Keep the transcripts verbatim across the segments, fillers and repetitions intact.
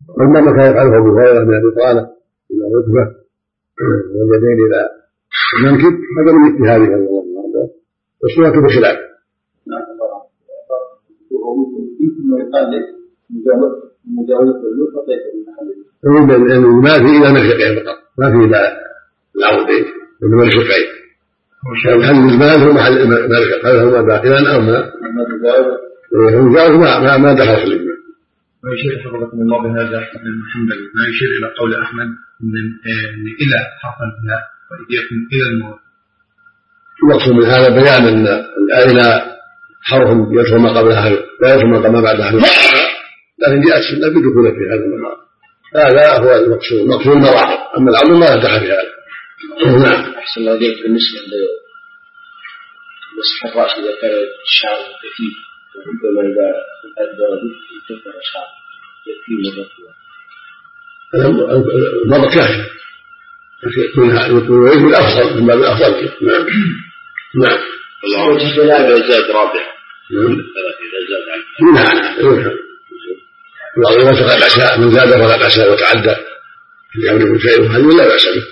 أما ما كان يفعله أبو هريرة من الإطالة إلى الركبة واليدين إلى المنكب هذا من اجتهاده رضي الله عنه والسنة بخلاف. ما في إلى مرفقين فقط، ما في إلى العودين إلى مرفقين. محل الزمان هو محل المرفق، هل هما داخلا أو ما؟ ما ما دخل في الإجماع. ويشير حفظكم الله بهذا ابن محمد ما يشير إلى قول أحمد من إلى حرف الإله وإيديكم إلى الموت. المقصود من هذا بيان أن الآلة حرف يدخل ما قبلها لا يدخل ما بعدها، لكن جاءت السنة بدخول في هذا المقام. هذا هو المقصود، المقصود المراحل، أما العمل ما يدخل في هذا. نعم. أحسن الله إليك. بالنسبة لمسح الرأس إذا كان الشعر كثيف وربما إذا أدبر به كثر الشعر يكفي مرة مرة كافية يكون الأفضل من باب الأفضل. نعم نعم. الله إذا زاد رابع إذا زاد منها الله مسح العشاء من زاد فلا بأس وتعدى في أمر شيء هذا لا بأس به.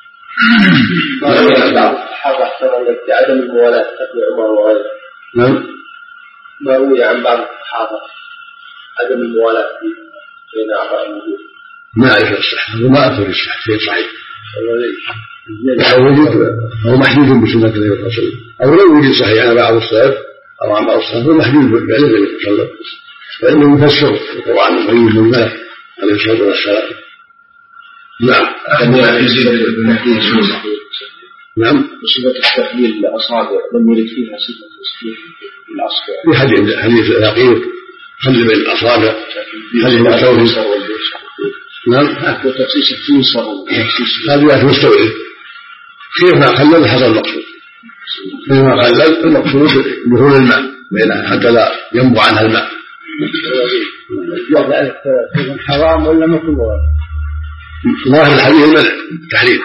حاضر أحسن لك بعدم الموالاة تقوى عمر وغيره. نعم. ما روي عن بعض الصحابة عدم الموالاة بين أعضاء الوجود. ما أعرف الصحة وما أذكر الصحة شيء صحيح. أو وجد هو محدود بسنة النبي صلى الله عليه وسلم، أو لو وجد صحيح عن بعض السلف أو عن بعض الصحابة هو محدود بفعل النبي صلى الله عليه وسلم، فإنه يفسر القرآن الكريم من الملك عليه الصلاة والسلام. نعم. نعم. صفة التحليل الأصابع لم يرد فيها صفة التصحيح الأصابع. في حديث حديث الأخير خلي بين الأصابع خلي بين الثوب. نعم. وتخصيص التنصر هذه مستوعب كيف ما خلل حصل المقصود، كيف ما خلل المقصود دخول الماء بينها حتى لا ينبع عنها الماء. ذلك حرام ولا مكروه؟ ظاهر الحديث المنع التحريم،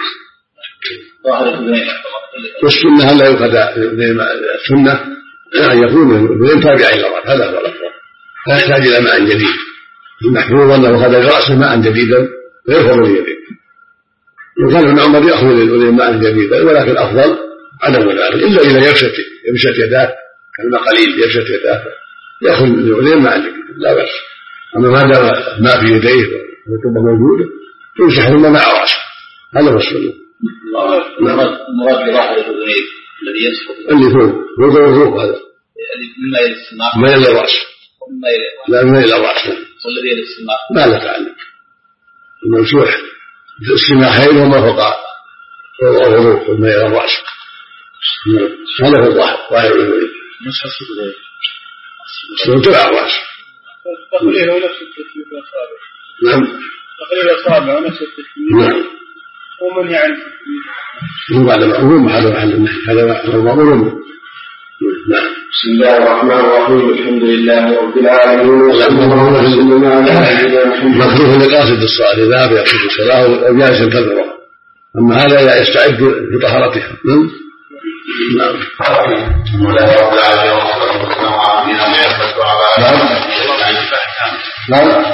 والسنة لا يؤخذ السنة أن يكون بدون تابع إلى الرأس، هذا هو الأفضل، لا يحتاج إلى ماء جديد. المحفوظ أنه أخذ رأسه ماء جديدا ويأخذ اليدين، وكان ابن عمر يأخذ اليدين ماء جديدا، ولكن الأفضل عدم ذلك إلا إذا يبست يبست يداه كلمة قليل يبست يداه يأخذ اليدين ماء جديدا لا بأس. أما ما دام ماء في يديه والتربة موجودة يمسح ثم مع رأسه، هذا هو السنة. المراد براحة الأذنين الذي يسقط اللي فوق فوق الوضوء هذا مما إلى السماء ما إلى الرأس، لا ما إلى الرأس والذي إلى السماء ما لا تعلم. الممسوح السماحين وما فوق الوضوء وما إلى الرأس، هذا هو الظاهر ظاهر الأذنين. مسح الصدرين تبع الرأس. تقليل ونفس التشبيه الأصابع. نعم. تقليل الأصابع ونفس التشبيه. نعم. ومن يعني هو بعد معلوم هذا هذا هو مأمور. نعم. بسم الله الرحمن الرحيم. الحمد لله رب العالمين والصلاة والسلام على نبينا محمد. مكروه لقاصد الصلاة إذا يقصد الصلاة أو جالس ينتظرها، أما هذا يستعد بطهارتها. نعم. نعم. بسم الله رب العالمين والصلاة والسلام على نبينا محمد وعلى آله نعم. نعم.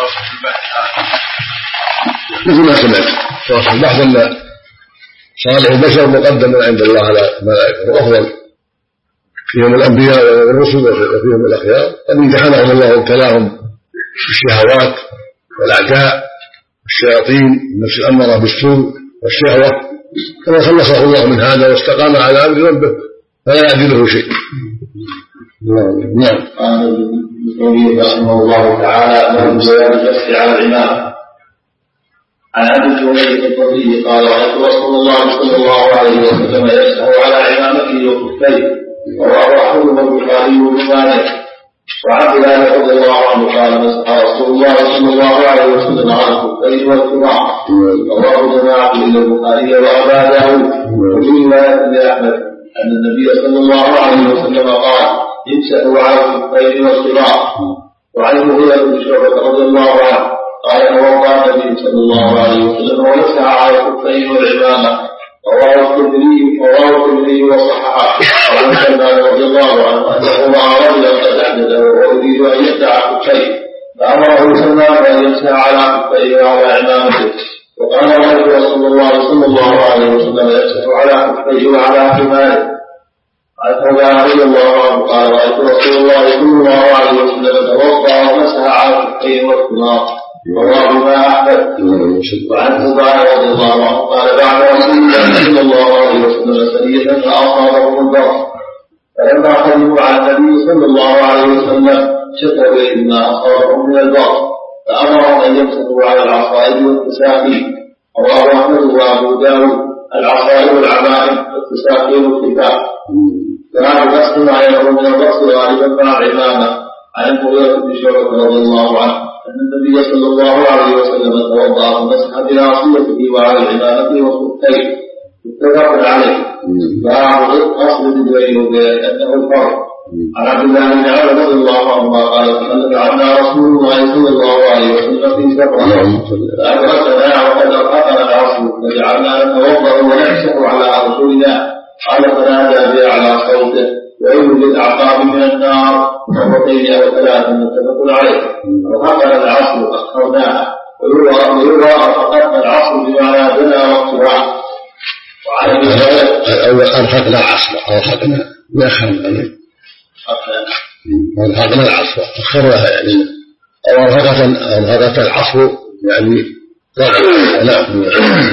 مثل ما سمعت صلاح البحث أن صالح البشر مقدم عند الله على الملائكة وأفضل فيهم الأنبياء والرسل وفيهم الأخيار، قد امتحنهم الله وابتلاهم بالشهوات والأعداء والشياطين النفس الأمارة بالسوء والشهوة، كما خلصه الله من هذا واستقام على أمر ربه فلا يعدله شيء. نعم. قال رحمه الله تعالى من بيان النفس على العمامة. عن ابي جريج الفضلي قال رايت رسول الله صلى الله عليه وسلم يمسح على عمامته وكفيه، رواه احمد والبخاري ومالك. وعن بلال رضي الله عنه قال مسح رسول الله صلى الله عليه وسلم على الكفين والكراع، رواه جماعه الى البخاري وابا داود. وفي روايه لاحمد ان النبي صلى الله عليه وسلم قال يمسح على الكفين والكراع. وعن المغيرة بن شعبة رضي الله عنه قال توضأ النبي صلى الله عليه وسلم ومسح على الكفين والعمامة. رواه الترمذي رواه الترمذي وصححه. وعن سلمان رضي الله عنه انه راى رجلا قد احدث ويريد ان يمسح كفيه فامره سلمان ان يمسح على خفيه على عمامته. وقال رسول الله صلى الله عليه وسلم يمسح على خفيه وعلى حماره. عن ثوبان رضي الله عنه قال رأيت رسول الله صلى الله عليه وسلم توضأ ومسح على خفيه والخمار رواه ما أحمد. وعن ثوبان رضي الله عنه قال بعد رسول الله صلى الله عليه وسلم سرية فأصابهم البرص فلما قدموا على النبي صلى الله عليه وسلم شكوا إليه ما أصابهم من البرص فأمرهم أن يمسكوا على العصائب والتساقين. رواه أحمد وأبو داود العصائب والعمائم والتساقين والكفاف. فهذا مسح ما يكون من البرص غالبا مع العمامة. عن المغيرة بن شعبة رضي الله عنه أن النبي صلى الله عليه وسلم توضأ ومسح بناصيته وعلى العمامة والخفين متفق عليه. فأعرض أصل بدويه بأنه الفرق. عن عبد الله بن عمر رضي الله عنهما قال تخلف عنا رسول الله صلى الله عليه وسلم في سفره فأدركنا وقد أرهقنا العصر فجعلنا نتوضأ ونمسح على رسولنا. قال فنادى بأعلى صوته ويل للأعقاب من النار مرتين أو ثلاثا متفق عليه. أرهقنا العصر أخرناها ويرى أرهقنا العصر بمعنى دنا وقتها. وعلى أول أرهقنا العصر أرهقنا يأخرنا أرهقنا العصر أخرها يعني أو أرهقت العصر يعني نعم.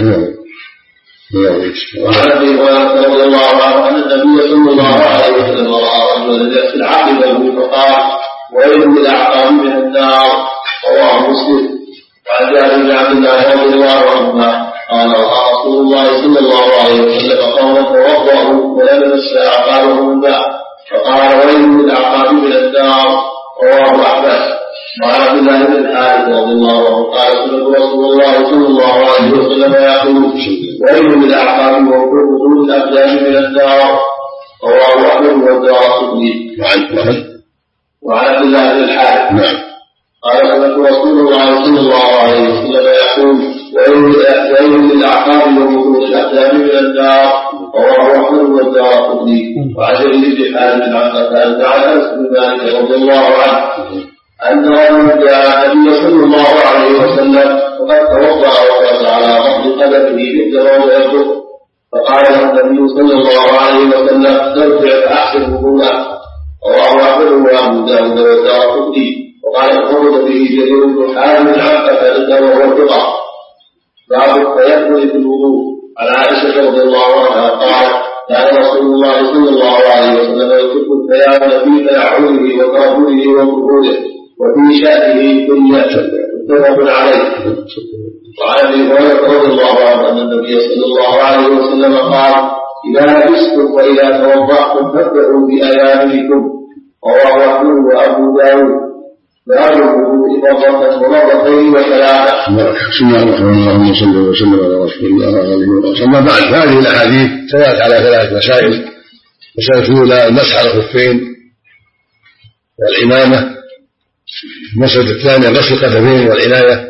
وعن ابي هريره رضي الله عنه ان النبي صلى الله عليه وسلم راى رجلا يغسل عقبه فقال ويل للاعقاب من النار. رواه مسلم. وعن جابر بن عبد الله رضي الله عنهما قال راى رسول الله صلى الله عليه وسلم قوما توضأوا ولم يمس اعقابهم الماء فقال ويل للاعقاب من النار. رواه احمد. وعن عبد الله بن الحارث رضي الله عنه قال سمعت رسول الله صلى الله عليه وسلم يقول ويل للاعقاب وبطون الابدان من النار. رواه احمد والدارقطني. وعن عبد الله بن الحارث قال سمعت رسول الله صلى الله عليه وسلم يقول ويل للاعقاب وبطون الابدان من النار. رواه احمد والدارقطني. وعن جرير بن حازم عن قتادة عن انس بن مالك رضي الله عنه أن رجلا جاء النبي صلى الله عليه وسلم وقد توضأ وقال على ظهر قدمه مثل موضع الظهر فقال له النبي صلى الله عليه وسلم ارجع فأحسن وضوءك. رواه أحمد وأبو داود والدارقطني. وقال انفرد به جرير بن حازم عن قتادة وهو الثقة. باب التيمم في الوضوء. عن عائشة رضي الله عنها قالت كان رسول الله صلى الله عليه وسلم يكف التيمم في تنعله وترجله وظهوره وفي شأنه كل متفق عليه. وعن ابي هريرة رضي الله عنه أن النبي صلى الله عليه وسلم قال إذا لبستم وإذا توضأتم فابدأوا بأيامنكم. رواه أحمد وأبو داود. باب الوضوء مرة ومرتين وثلاثة. بسم الله الرحمن الرحيم. صلى الله وسلم على رسول الله وعلى آله وصحبه. أما بعد هذه الأحاديث تدلت على ثلاث مسائل. المسألة الأولى المسح على الخفين والعمامة. المسألة الثانية غسل القدمين والعناية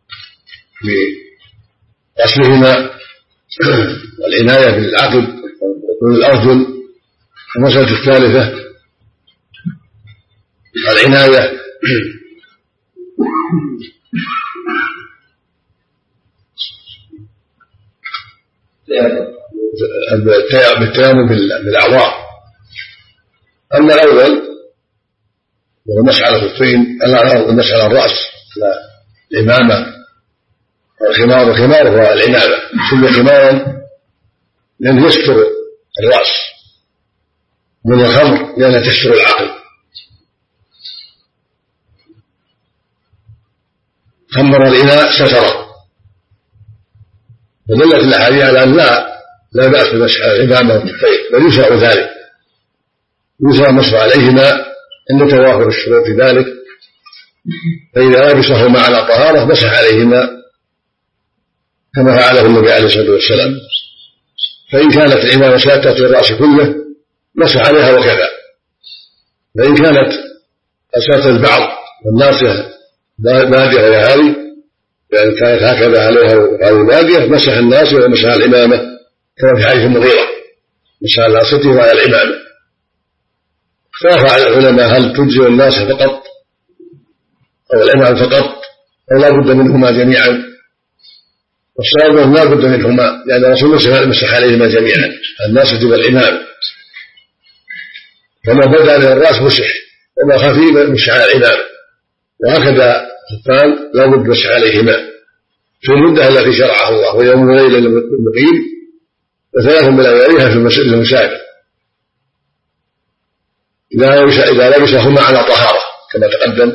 بغسلهما والعناية بالعقب والأرجل. المسألة الثالثة العناية بالتيمم بالأعضاء. أما الأول وهو مسح على الخفين المسح على الرأس العمامة والخمار. والخمار هو العناية سمي خمارا لأنه يستر الرأس من الخمر لأنها تستر العقل. خمر الإناء ستره. ودلت الأحاديث على أن لا لا بأس بمسح العمامة والخفين بل يشرع ذلك يشرع المسح عليهما عند توافر الشروط في ذلك. فإذا لبسهما على طهارة مسح عليهما كما فعله النبي عليه الصلاة والسلام. فإن كانت العمامة ساترة الرأس كله مسح عليها وكذا. فإن كانت ساترة البعض والناصية بادية وهي هذه لأن كانت هكذا عليها وهذه بادية مسح الناصية ومسح العمامة كما في حديث المغيرة مسح على ناصيته وعلى العمامة. اختلف على العلماء هل تجزئ الناصية فقط أو العمامة فقط أو لا بد منهما جميعا؟ والصواب لا بد منهما، لأن الرسول مسح عليهما جميعا، الناصية والعمام، فما بدا من الرأس مسح وما خفي مسح على العمام، وهكذا الخفان لا بد مسح عليهما في المدة التي شرعها الله، ويوم وليلة للمقيم وثلاث من لياليها في المسافر إذا لبسهما على طهارة كما تقدم.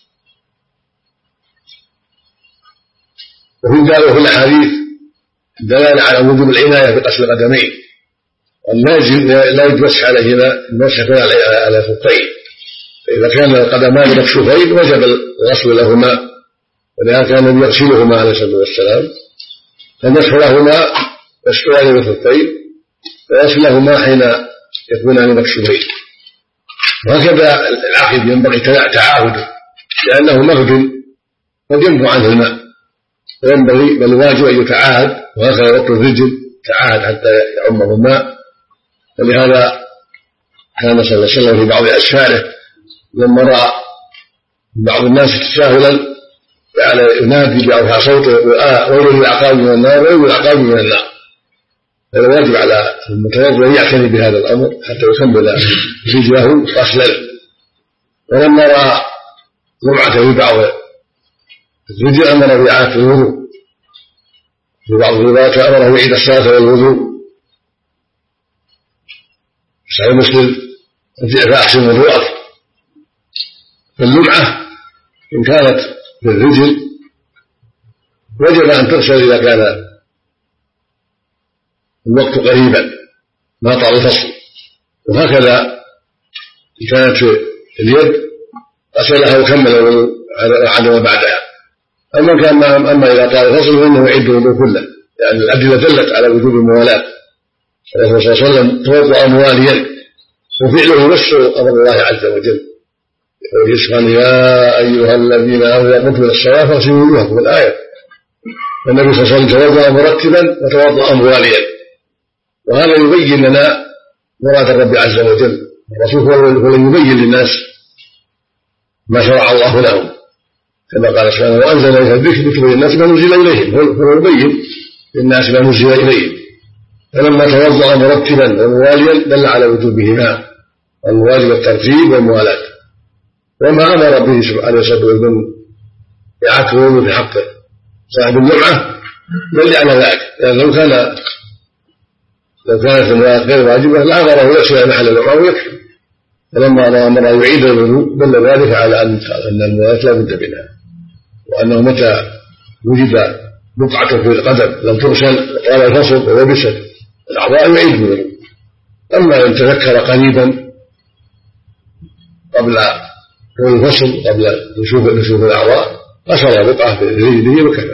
وفي ذلك في الأحاديث دلالة على وجوب العناية بغسل القدمين، لا يجوز عليهما المسح على الخفين، فإذا كان القدمان مكشوفين وجب الغسل لهما، ولهذا كان النبي يغسلهما عليه الصلاة والسلام، فالمسح لهما يسطران بالخفين ويغسلهما حين يكونان مكشوفين. وهكذا العقد ينبغي تعاهده، لأنه مغد قد ينبع عنه الماء، وينبغي بل واجب أن يتعاهد، وهكذا وقت الرجل تعاهد حتى يعمه الماء. ولهذا كان صلى الله عليه وسلم في بعض أسفاره لما رأى بعض الناس تساهلا جعل ينادي بأرفع صوته ويل للعقاب من النار ويل للعقاب من النار. هذا واجب على المتوضئ أن يعتني بهذا الأمر حتى يكمل رجله غسلا. ولما رأى جمعة في بعض الرجل أمر بإعادة الوضوء، في بعض الروايات أمره يعيد الصلاة والوضوء. صحيح مسلم فأحسن وضوءك. فاللمعة إن كانت في الرجل وجب أن تغسل إذا كان الوقت قريبا ما طال الفصل، وهكذا إن كانت في اليد غسلها وكمل الوضوء على ما بعدها. أما كان أما إذا طال الفصل فإنه يعيد الوضوء كله، لأن الأدلة دلت على وجوب الموالاة. الرسول صلى الله عليه وسلم توضأ مواليا، وفعله نفسه أمر الله عز وجل يقول يا أيها الذين آمنوا قمتم إلى الصلاة فاغسلوا وجوهكم، الآية. النبي صلى الله عليه وسلم توضأ مرتبا وتوضأ مواليا، وهذا يبين لنا مراد الرب عز وجل. الرسول هو الذي يبين للناس ما شرع الله لهم، كما قال سبحانه وأنزل إليك الذكر لتبين الناس ما نزل إليهم، هو يبين للناس ما نزل إليهم. فلما توضأ مرتبا ومواليا دل على وجوبهما، الواجب الترتيب والموالاة. وما أمر به عليه الصلاة والسلام إعادة الوضوء في حقه صاحب اللمعة دل على ذلك، لأن لو كان لو كانت الموالاة غير واجبة لأمره يغسل محل اللمعة ويكفي. فلما أمر يعيد الوضوء دل ذلك على أن الموالاة لا بد منها، وأنه متى وجد بقعة في القدم لم تغسل طال الفصل ولبست الأعضاء يعيد الوضوء. أما إن تذكر قريبا قبل طول الفصل قبل نشوف نشوف الأعضاء غسل بقعة في رجله وكذا.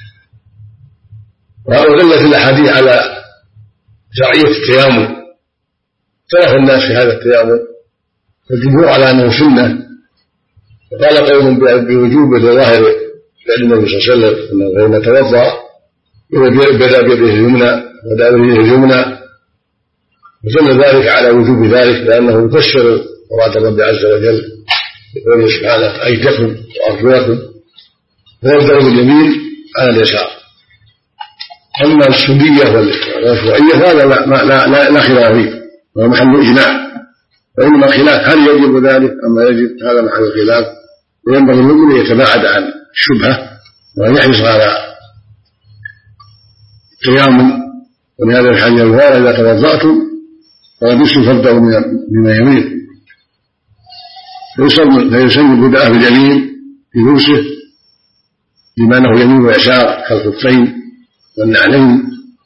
ودلت الأحاديث على شرعية التيامن، اختلف الناس في هذا التيامن، فالجمهور على أنه سنة، وقال قوم بوجوب لظاهر فعل النبي صلى الله عليه وسلم أنه حين توضأ بدأ بيده اليمنى ودأ بيده اليمنى، ودل ذلك على وجوب ذلك لأنه يفسر مراد الرب عز وجل يقول سبحانه أيديكم وأرجلكم، ويبدأ باليمين على اليسار. أما السنية والشرعية هذا لا, لا, لا, لا خلاف فيه، وهو محل إجماع، وإنما خلاف هل يجب ذلك أما يجب، هذا محل الخلاف. وينبغي المؤمن أن يتباعد عن الشبهة وأن يحرص على التيامن. ولهذا الحديث الوارد إذا توضأتم فلبسوا فابدأوا من اليمين، فيسمى البدء باليمين في لبسه بما أنه يمين ويسار كالخفين والنعلين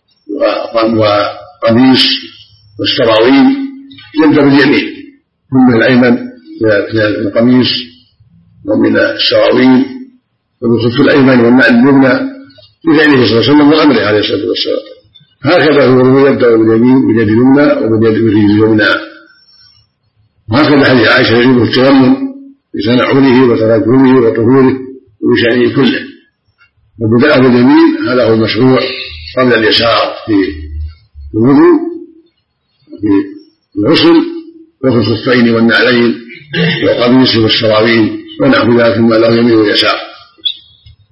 وقميص والسراويل، يبدأ باليمين من الأيمن من القميص ومن السراويل والخف الأيمن والنعل اليمنى بفعله صلى الله عليه وسلم وأمره عليه الصلاة والسلام. هكذا هو يبدأ باليمين باليد اليمنى وباليد اليمنى. وهكذا حديث عائشة يجب التيمم بتنعله وترجله وطهوره وبشأنه كله. وبدأ باليمين هذا هو المشروع قبل اليسار في الوضوء في الغسل وفي الخفين والنعلين والقميص والسراويل ونحو ذلك مما له يمين ويسار.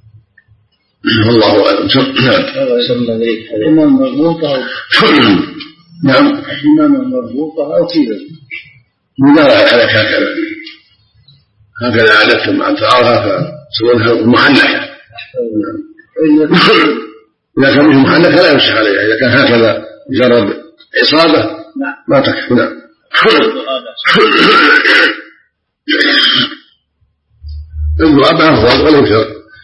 والله أعلم. الإمام مربوطة نعم الإمام مربوطة أو كذا لا عليك هكذا هكذا عادتهم مع تعارها فسوونها محنكة. إذا كان مش محنكة لا يمسح عليها، إذا كان هكذا مجرد عصابة ما تكفي. نعم الدعاء أفضل ولا يكثر.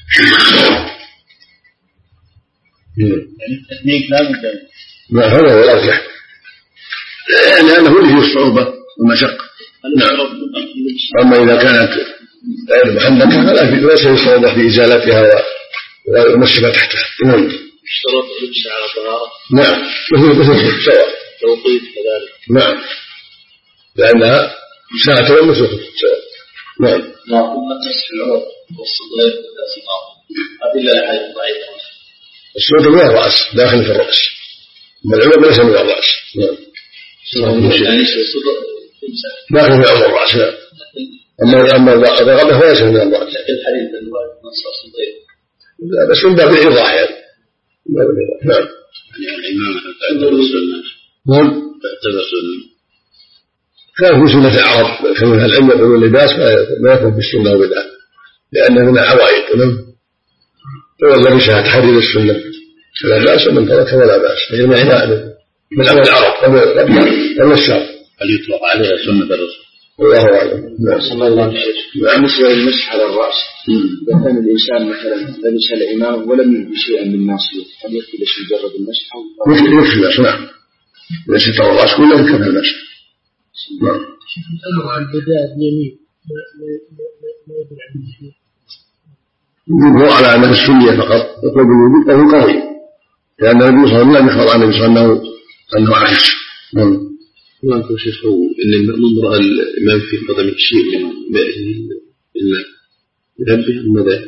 يعني التثنيك لا بد ما هذا هو الأرجح لأنه فيه الصعوبة والمشقة. نعم. أما إذا كانت غير محنكة فلا في ليس الصعوبة في إزالتها والمشي تحتها. نعم. اشترط اللبس على طهارة. نعم مثل مثل سواء. توقيت كذلك. نعم لأنها ساعة ومثل سواء. نعم. ما قلنا مسح العروق والصدرين والأسماء أدلة الحديث ضعيفة. الصدر من الرأس داخل في الرأس، أما العروق ليس من الرأس. نعم. يعني الصدر داخل في عمر الرأس. نعم. أما أما الرغبة فليس من الرأس. لكن الحديث الواحد نص الصدرين. لا بس من باب الإيضاح يعني. نعم. يعني الإمام تعتبر سنة. نعم. تعتبر سنة. كان في سنة العرب كانوا أهل العلم يقولون اللباس ما يكون بالسنة وبدعة لأنه من العوائد. نعم. فإذا لبسها تحرر السنة فلا بأس، ومن ترك ولا بأس، فهي عناء من عمل العرب قبل الشرع. هل يطلق عليها سنة الرسول؟ الله أعلم. نعم. صلى الله عليه وسلم. بالنسبة للمسح على الرأس، إذا كان الإنسان مثلا لبس الإمام ولم يلبس شيئا من ناصيه هل يكفي ليش مجرد المسح؟ يكفي بس. نعم. إذا ستر الرأس كله يكفي المسح. نعم. عن بداية اليمين ما يدل على المشي. يدل على أن السنية فقط يقول بالوجود أنه قوي، لأن النبي صلى الله عليه وسلم يخبر عن النبي صلى الله عليه وسلم أنه عكس. نعم. ما أنت شيخ إن المأموم رأى الإمام في قدم شيء من مائه الماء ينبه ماذا؟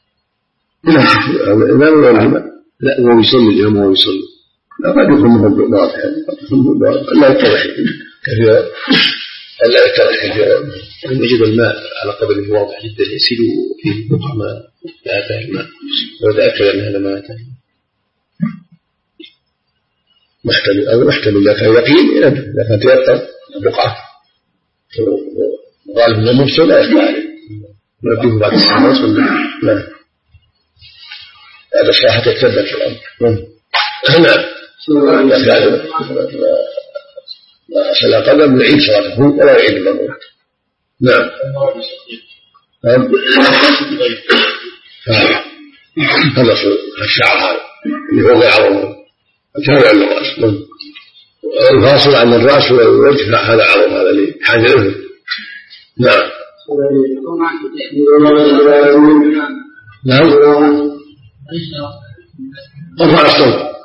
لا الإمام ولا الإمام؟ لا هو يصلي الإمام وهو يصلي. لا قد يكون منه الضغط يعني قد يكون منه الضغط لا يتضح كثيرا لا يتضح كثيرا. أن يجد الماء على قدم واضح جدا يسيل فيه بقع ما لا أتاه الماء ويتأكد أن هذا ما أتاه. محتمل أو محتمل إذا كان يقين إذا كان تيقن بقعة غالب من المفسد لا يخفى عليه نبيه بعد السنوات ولا لا هذا صراحة يتثبت في الأمر. نعم. إذا كان صلى قدم يعيد صلاته ولا يعيد المأموم. نعم. هذا الشعر هذا اللي هو غير عظمه التابع للرأس. الفاصل عن الرأس والوجه هذا عظم هذا اللي حاجة له. نعم. نعم. ارفع الصوت.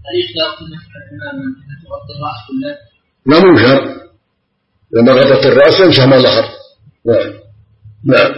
لا منكر لما غطت الرأس يمسح ما ظهر. نعم. نعم.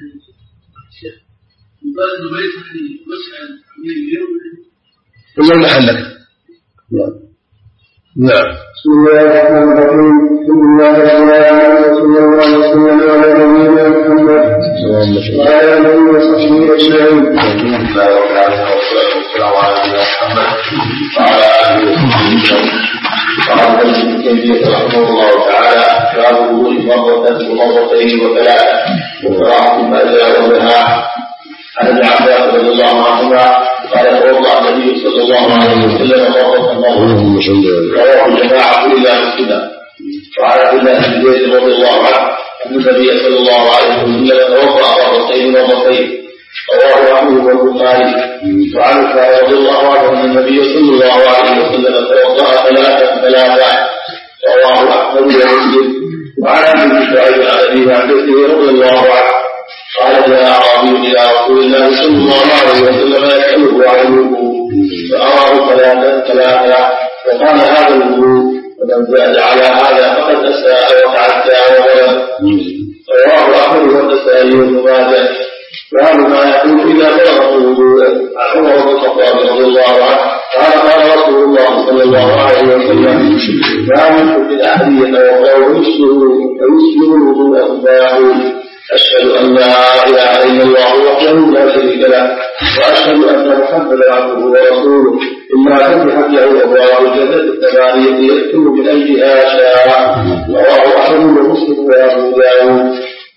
ولا محلك. نعم. نعم. بسم الله الرحمن الرحيم. بسم الله الرحمن الرحيم. صلى الله عليه وسلم على محمد وعلى آله وصحبه أجمعين. الحمد لله رب العالمين والصلاة والسلام على نبينا محمد وعلى آله وصحبه أجمعين. قال ابن تيمية رحمه الله تعالى: باب الوضوء مرة ومرتين وثلاثة وقراءة ما جاء وبها. عن ابن عباس رضي الله عنهما قال: توضأ النبي صلى الله عليه وسلم مرة مرة رواه الجماعة إلا مسلما. وعن عبد الله بن زيد رضي الله عنه أن النبي صلى الله عليه وسلم توضأ مرتين مرتين رواه أحمد والبخاري. وعن عائشة رضي الله عنها أن النبي صلى الله عليه وسلم توضأ ثلاثا ثلاثا رواه أحمد ومسلم. وعن أبي شعيب عن أبي عبده رضي الله عنه قال: جاء أعرابي إلى رسول الله صلى الله عليه وسلم يسأله عن الوضوء فأراه ثلاثا ثلاثا وقال: هذا الوضوء ومن زاد على هذا فقد أساء وتعدى وظلم. رواه أحمد والنسائي وابن ماجه. وهذا ما يقول إذا بلغ الوضوء. عن عمر بن الخطاب رضي الله عنه قال: قال رسول الله صلى الله عليه وسلم: لا يمكن من أحد يتوضأ ويسلم الوضوء فيقول: أشهد أن لا إله إلا الله وحده لا شريك له وأشهد أن محمدا عبده ورسوله إلا فتحت له أبواب الجنة الثمانية يدخل من أيها شاء. رواه أحمد ومسلم وأبو داود.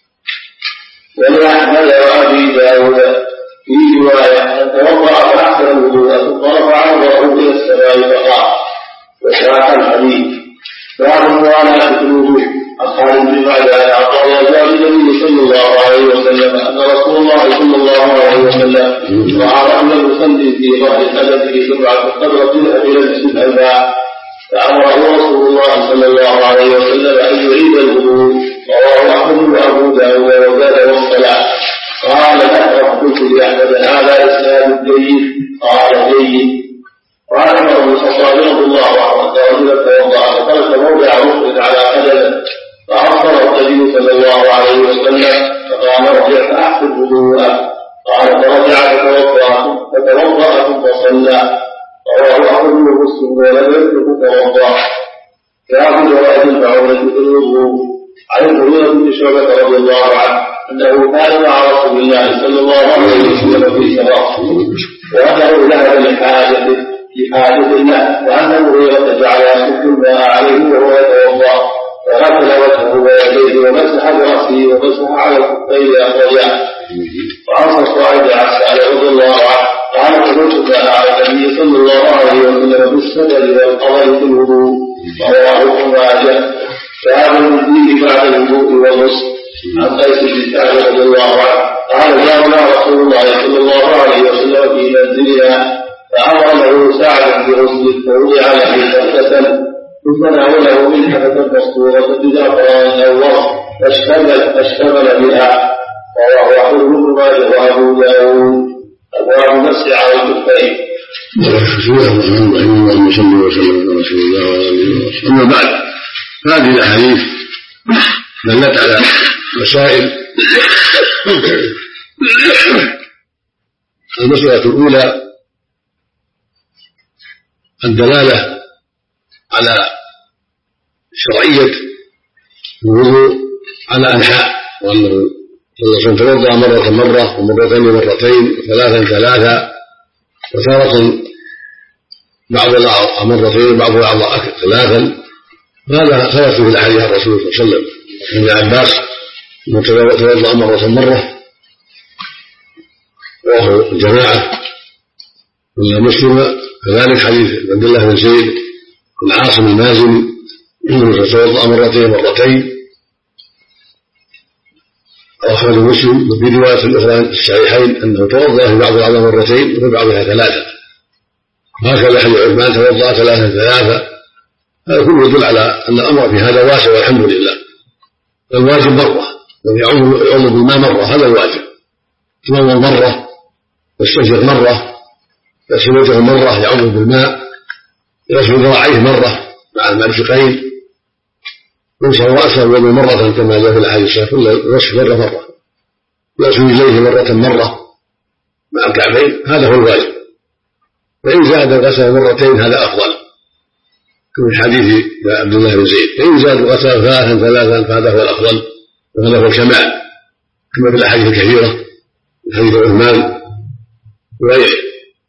ولأحمد وأبي داود في رواية أن توضأ فأحسن الوضوء ثم رفع وضوءه إلى السماء فقال وشاح الحديث. باب موالاه الوضوء. أخبر بن معدان عن رجال النبي صلى الله عليه وسلم أن رسول الله صلى الله عليه وسلم رأى رجلا يصلي في ظهر حدثه سبعة قدر إلى جسم الماء فأمره رسول الله صلى الله عليه وسلم أن يعيد الوضوء. رواه أحمد وأبو داود وزاد والصلاة. قال أحمد قلت لأحمد هذا إسناد جيد. قال جيد. قال عمر بن الخطاب رضي الله عنه أن رجلا توضأ فخرج موضع ركن على قدمه فأبصر النبي صلى الله عليه وسلم فقال ارجع فأحسن وضوءه. قال فرجع فتوضأ فتوضأ ثم صلى. رواه أحمد ومسلم ولم يذكر توضأ. باب جواز المعونة في الوضوء. عن المغيرة بن شعبة رضي الله عنه أنه كان مع رسول الله صلى الله عليه وسلم في سفر وأنه ذهب لحاجته لحاجة الله وأن المغيرة جعل يصب الماء عليه وهو يتوضأ فغسل وجهه ويديه ومسح برأسه ومسح على الخفين أخرجاه. وأنصر صاحب عسى رضي الله عنه قال قلت على النبي صلى الله عليه وسلم بالسدل والقضاء في الوضوء. رواه ابن ماجه. باب الوضوء بعد الوضوء والغسل. عن قيس بن سعد رضي الله عنه قال جاءنا رسول الله صلى الله عليه وسلم في منزلنا فأمر له سعد بغسل فوضع له فرشة فتناوله من حفة مسطورة بزعفران أو ورق فاشتمل بها. رواه أحمد بن ماجه وأبو داود. أبواب المسح على الكفين. بسم الله الرحمن الرحيم. اللهم صل وسلم على رسول الله وعلى اله وصحبه. اما بعد هذه الاحاديث دلت على مسائل. المسألة الأولى الدلالة على شرعية الوضوء على أنحاء، وأنه صلى الله عليه وسلم توضأ مرة مرة ومرتين مرتين وثلاثا ثلاثا وتارة بعض الأعضاء مرتين بعض الأعضاء ثلاثا. هذا ثبت في الأحاديث عن الرسول صلى الله عليه وسلم. ابن عباس توضأ مرة مرة رواه الجماعة إلا مسلم. كذلك حديث عبد الله بن زيد بن عاصم المازني أنه توضأ مرتين مرتين أخرج مسلم. وفي رواية الأخرى الصحيحين أنه توضأ في بعض الأعضاء مرتين وفي بعضها ثلاثة. هكذا حديث عثمان توضأ ثلاثة ثلاثة. هذا كله يدل على أن الأمر في هذا واسع والحمد لله. الواجب مرة يعوم بالماء مرة، هذا الواجب. يتمول مرة يستنشق مرة يغسل وجهه مرة يعوم بالماء يغسل ذراعيه مرة مع المرفقين يمسح رأسه ويده مرة كما جاء في الأحاديث كل الغسل مرة مرة يغسل رجليه مرة مرة مع الكعبين. هذا هو الواجب. فإن زاد الغسل مرتين هذا أفضل كما في حديث عبد الله بن زيد. فإن زاد الغسل ثلاثا ثلاثا فهذا هو الأفضل وهذا هو الكمال كما في الأحاديث الكثيرة من حديث عثمان وغيره.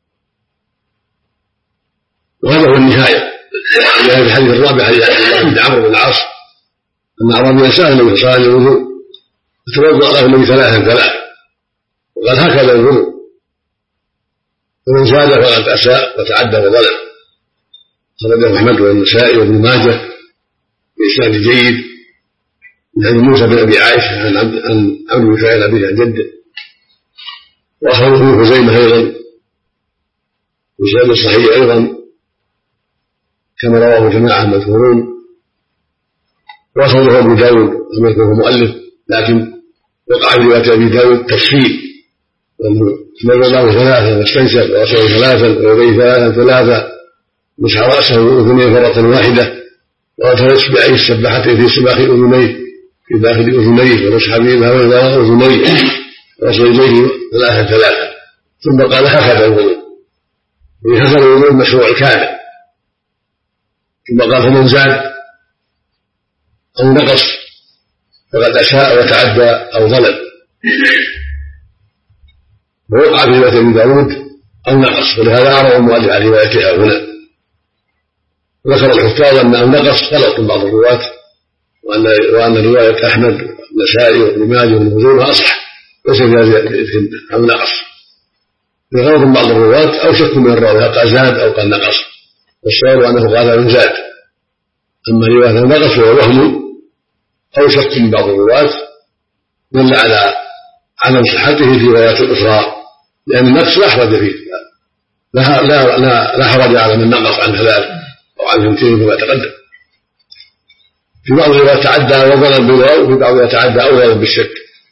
وهذا هو النهاية. جاء في الحديث الرابع حديث عبد الله بن عمرو بن العاص أن أعرابيا سأل النبي صلى الله عليه وسلم الوضوء فتوضأ له النبي ثلاثا ثلاثا وقال هكذا الوضوء ومن زاد فقد أساء وتعدى وظلم. خرجه أحمد والنسائي وابن ماجه بإسناد جيد من حديث موسى بن أبي عائشة عن عبد بن شعيب أبيه عن جده. وأخرجه ابن خزيمة أيضا بإسناد صحيح أيضا كما رواه جماعة مذكورون. وأخرجه أبو داود كما يذكره مؤلف لكن وقع في رواية أبي داود تفصيل تمر له ثلاثة واستنشق ورأسه ثلاثا ويديه ثلاثا ثلاثا مسح رأسه وأذنيه مرة واحدة وأدخل إصبعيه السباحتين في سباق أذنيه في داخل أذنيه ومسح بهما وراء أذنيه ورأسه يديه ثلاثا ثلاثا ثم قال هكذا الوضوء. وهكذا الوضوء المشروع الكامل. ثم قال فمن زاد أو نقص فقد أساء وتعدى أو ظلم. ووقع في رواية أبي داود أو نقص، ولهذا أعرض المؤلف عن روايتها هنا. ذكر الحفاظ أنه نقص غلط من بعض الرواة، وأن وأن رواية أحمد والنسائي وابن ماجه وابن خزيمة أصح، ليس فيها زيادة أو نقص، لغلط من بعض الرواة أو شك من الراوي قال زاد أو قال نقص، والصواب أنه قال من زاد. أما رواية نقص وهو وهم أو شك من بعض الرواة دل على عدم صحته في روايات أخرى، لأن النقص لا حرج فيه، لا لا لا, لا حرج على من نقص عن ثلاث أو عن اثنتين كما تقدم. في بعض الروايات تعدى وظنا بالواو، وفي بعضها تعدى أولا بالشك.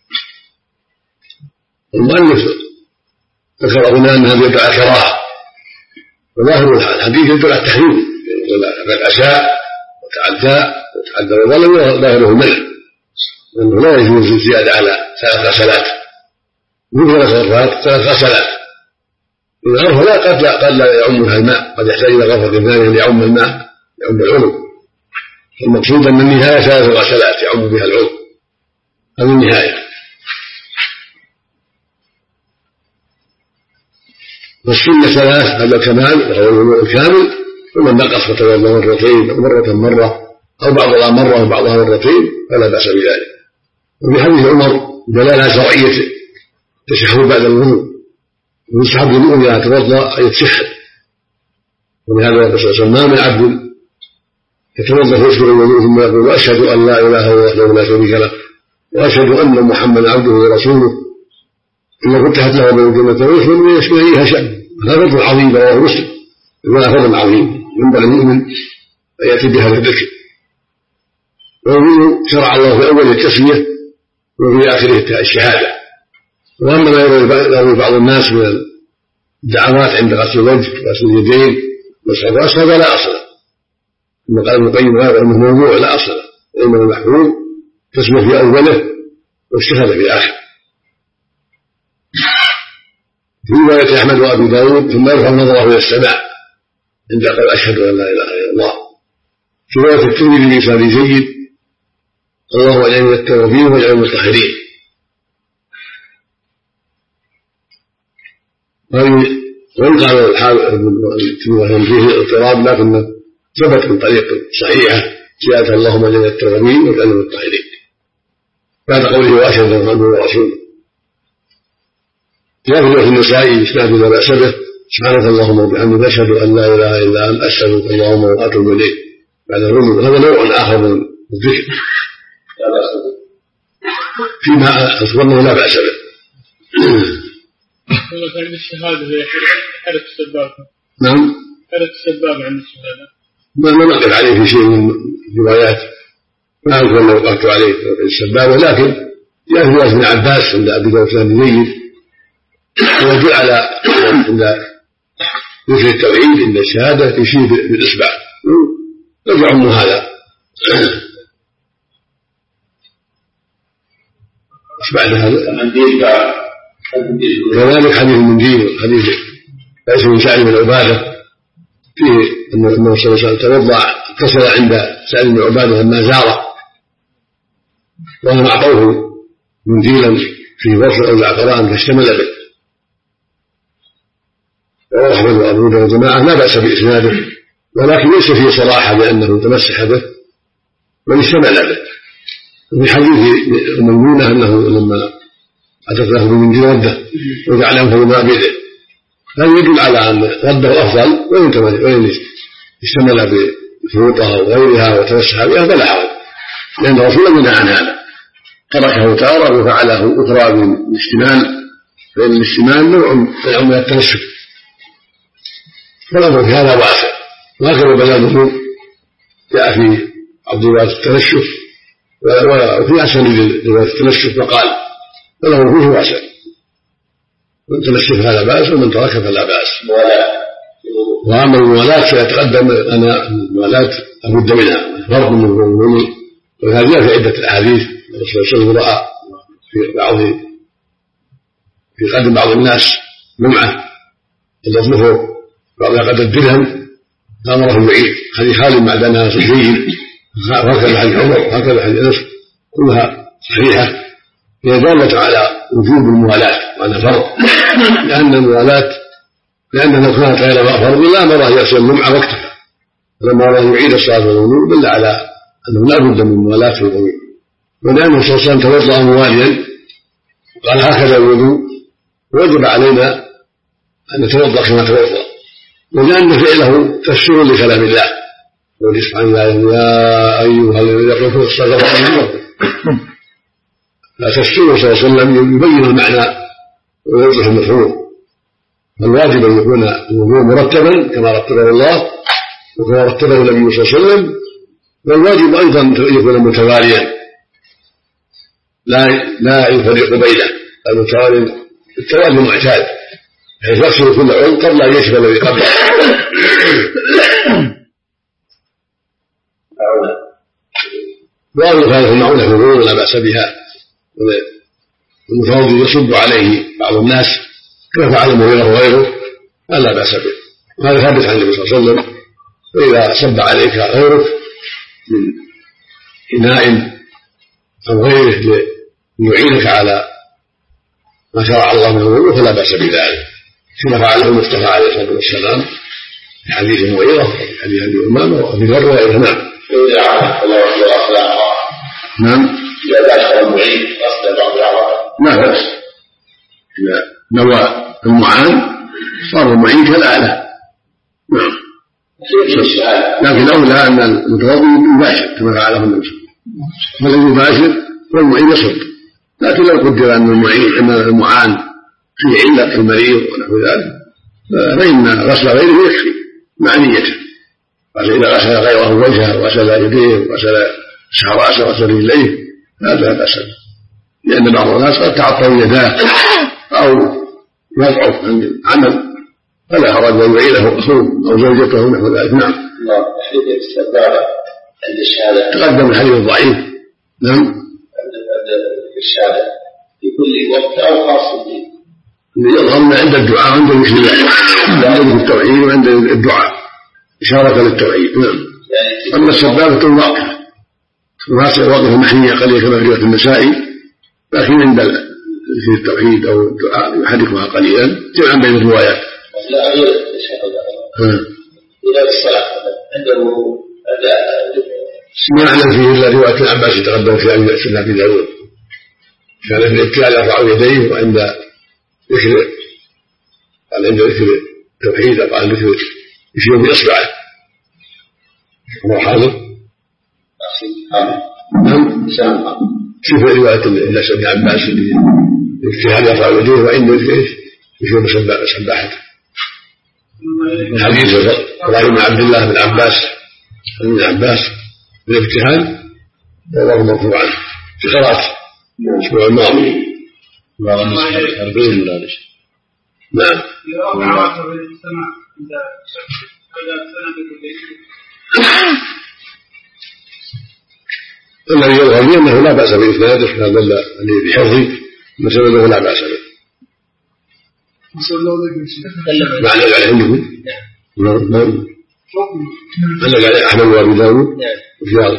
المؤلف ذكر هنا أنها يدل على كراهة، وظاهر الحديث يدل على التحريم، يدل على الأساء وتعدى وتعدى وظلم، ظاهره المنع، لأنه لا يجوز الزيادة على ثلاث غسلات، من ثلاث غرفات ثلاث غسلات. الغرفة لا قد لا قد لا يعمها الماء، قد يحتاج إلى غرفة ثانية ليعم الماء يعم العضو. المقصود أن النهاية ثلاث غسلات يعم بها العضو، هذه النهاية. والسنة ثلاث، هذا الكمال وهو الوضوء الكامل، ومن نقص فتوضأ مرتين أو مرة مرة أو بعضها مرة وبعضها مرتين فلا بأس بذلك. وفي حديث عمر دلالة على شرعية التشهد بعد الوضوء، ويستحب للمؤمن إذا توضأ أن يتشهد، ولهذا الرسول صلى الله عليه وسلم ما من عبد يتوضأ فيذكر الوضوء ثم يقول وأشهد أن لا إله إلا الله وحده لا شريك له وأشهد أن محمدا عبده ورسوله إلا فتحت له باب الجنة ويدخل ويشتهيها شأن. هذا فضل عظيم رواه مسلم، وهذا فضل عظيم ينبغي المؤمن أن يأتي بهذا الذكر. ويقول شرع الله في أول التسمية وفي آخره الشهادة. وأما ما يروي بعض الناس من الدعوات عند غسل الوجه وغسل اليدين ومسح الرأس هذا لا أصل له، ثم قال ابن القيم هذا أنه موضوع لا أصل له، وإنما المحفوظ تسمية في أوله والشهادة في آخره. في رواية أحمد وأبي داود ثم يرفع نظره إلى السماء عند قال أشهد أن لا إله إلا الله. في رواية الترمذي بإسناد جيد اللهم اجعلنا من التوابين واجعلنا من المطهرين. وإن قال الحافظ فيه اضطراب لكن ثبت من طريق صحيحة زيادة اللهم اجعلنا من التوابين واجعلنا من المطهرين بعد قوله وأشهد أن محمدا رسوله. جاء في رواية النسائي إسناد لا بأس به سبحانك اللهم وبحمدك أشهد أن لا إله إلا أنت أستغفرك اللهم وأتوب إليك بعد الرمي. هذا نوع آخر من الذكر فيما أخبرنا لا بأس به. عند الشهادة هي حالة السباب. نعم حالة السباب عند الشهادة ما نقف عليه في شيء من الروايات، ما أذكر أنه وقفت عليه في السباب، ولكن جاء في رواية ابن عباس عند أبي داود بن جيد ويدل على عند ذكر التوحيد عند الشهادة يشير بالإصبع قد يعم هذا. ايش بعد هذا؟ كذلك حديث المنديل حديث قيس بن سعد بن عباده فيه ان النبي صلى الله عليه وسلم توضا اتصل عند سعد بن عباده لما زاره وهم اعطوه منديلا فيه وصل او زعفران فاشتمل به. رواه احمد وابو داود وجماعه لا باس باسناده، ولكن ليس فيه صراحه بانه تمسح به بل اشتمل به. وفي حديث ميمونه انه لما أتت له بمنديل رده وجعل أنفه ماء بيده، هذا يدل على أن رده أفضل وإن اشتمل بفروطها وغيرها وتمسح بها فلا حرج، لأن الرسول نهى عن هذا، تركه تارة وفعله أخرى بالاشتمال، فإن الاشتمال نوع من التنشف فالأمر في هذا واسع. وهكذا بيان النور جاء في عبد رواية التنشف وفي أسانيد رواية التنشف فقال فله فيه واسع، من تمسك فلا بأس ومن ترك فلا بأس. وأما الموالاة سيتقدم أنا الموالاة لابد منها فرق من الوضوء، وهذا في عدة أحاديث الرسول صلى الله عليه وسلم رأى في بعض في قدم بعض الناس لمعة تضمه بعضها قد الدرهم أمره بعيد، هذه خالد معدنها جيد، هكذا حديث عمر وهكذا حديث أنس كلها صحيحة هي دالة على وجوب الموالاة وأنها فرض، لأن الموالاة لأنه لو كانت غير فرض لا أمر أن يغسل اللمعة واكتفى، فلما أراد أن يعيد الصلاة والوضوء دل على أنه لا بد من موالاة الوضوء. ولأنه صلى الله عليه وسلم توضأ مواليا قال هكذا الوضوء، وجب علينا أن نتوضأ كما توضأ، ولأن فعله تفسير لكلام الله قوله سبحانه يا أيها الذين آمنوا استغفروا لكم، فتفسيره صلى الله عليه وسلم يبين المعنى ويوضح المفهوم. فالواجب أن يكون الوضوء مرتبا كما رتبه الله وكما رتبه النبي صلى الله عليه وسلم، والواجب أيضا أن يكون متواليا لا لا يفرق بينه، المتوالي التوالي معتاد بحيث يغسل كل عضو قبل أن يشمل الذي قبله. وأن يخالف المعونة في الوضوء لا بأس بها، والمتوضئ يصب عليه بعض الناس كما فعل المغيرة وغيره فلا بأس به، وهذا ثابت عن النبي صلى الله عليه وسلم. فإذا صب عليك غيرك من إناء أو غيره ليعينك على ما شرع الله من الوضوء فلا بأس بذلك، كما فعله المصطفى عليه الصلاة والسلام في حديث المغيرة وفي حديث أبي أمامة وفي ذر وغيره. نعم. نعم. إذا دخل المعين أصل بعض الأعراض لا بأس، إذا نوى المعان صار المعين كالآلة. نعم. لكن الأولى أن المتوضئ يباشر كما فعله النبي صلى الله عليه وسلم، فالذي يباشر والمعين يصب. لكن لو قدر أن المعين أن المعان فيه علة كالمريض ونحو ذلك فإن غسل غيره يكفي مع نيته. إذا غسل غيره وجهه وغسل يديه وغسل شعر رأسه وغسل رجليه هذا لا بأس به، لأن بعض الناس قد تعطل يداه أو يضعف عن العمل فلا حرج أن يعينه أخوه أو زوجته نحو ذلك. نعم. حديث السبابة عند الشهادة تقدم الحديث الضعيف. نعم. عند الشهادة في كل وقت أو خاص به يظهر عند الدعاء عند بسم الله عند التوحيد وعند الدعاء إشارة للتوحيد. نعم. أما السبابة الواقفة الواقفة محنية قليلة كما في رواية النسائي، لكن عند في التوحيد أو الدعاء يحركها قليلا جمعا بين الروايات. لا غير إلى الصلاة عنده ما أعلم فيه إلا رواية العباس يتقدم في أن سنة أبي داود كان في الابتلاء يرفع يديه وعند ذكر قال عند ذكر التوحيد قال ذكر يشير بإصبعه هو حاضر. نعم. شوف رواية الناس ابن عباس في الاجتهاد يرفع يديه وعند ذكر يشير بسباحته. حديث ابراهيم بن عبد الله بن عباس بن عباس بالاجتهاد رواه مرفوعا في قراءة الاسبوع الماضي. نعم. الذي يظهر لي انه لا باس باسناده هذا الذي بحفظه مسألة لا باس به. معنى قال عندكم نعم أنا قال أحمد وأبي داود وفي هذا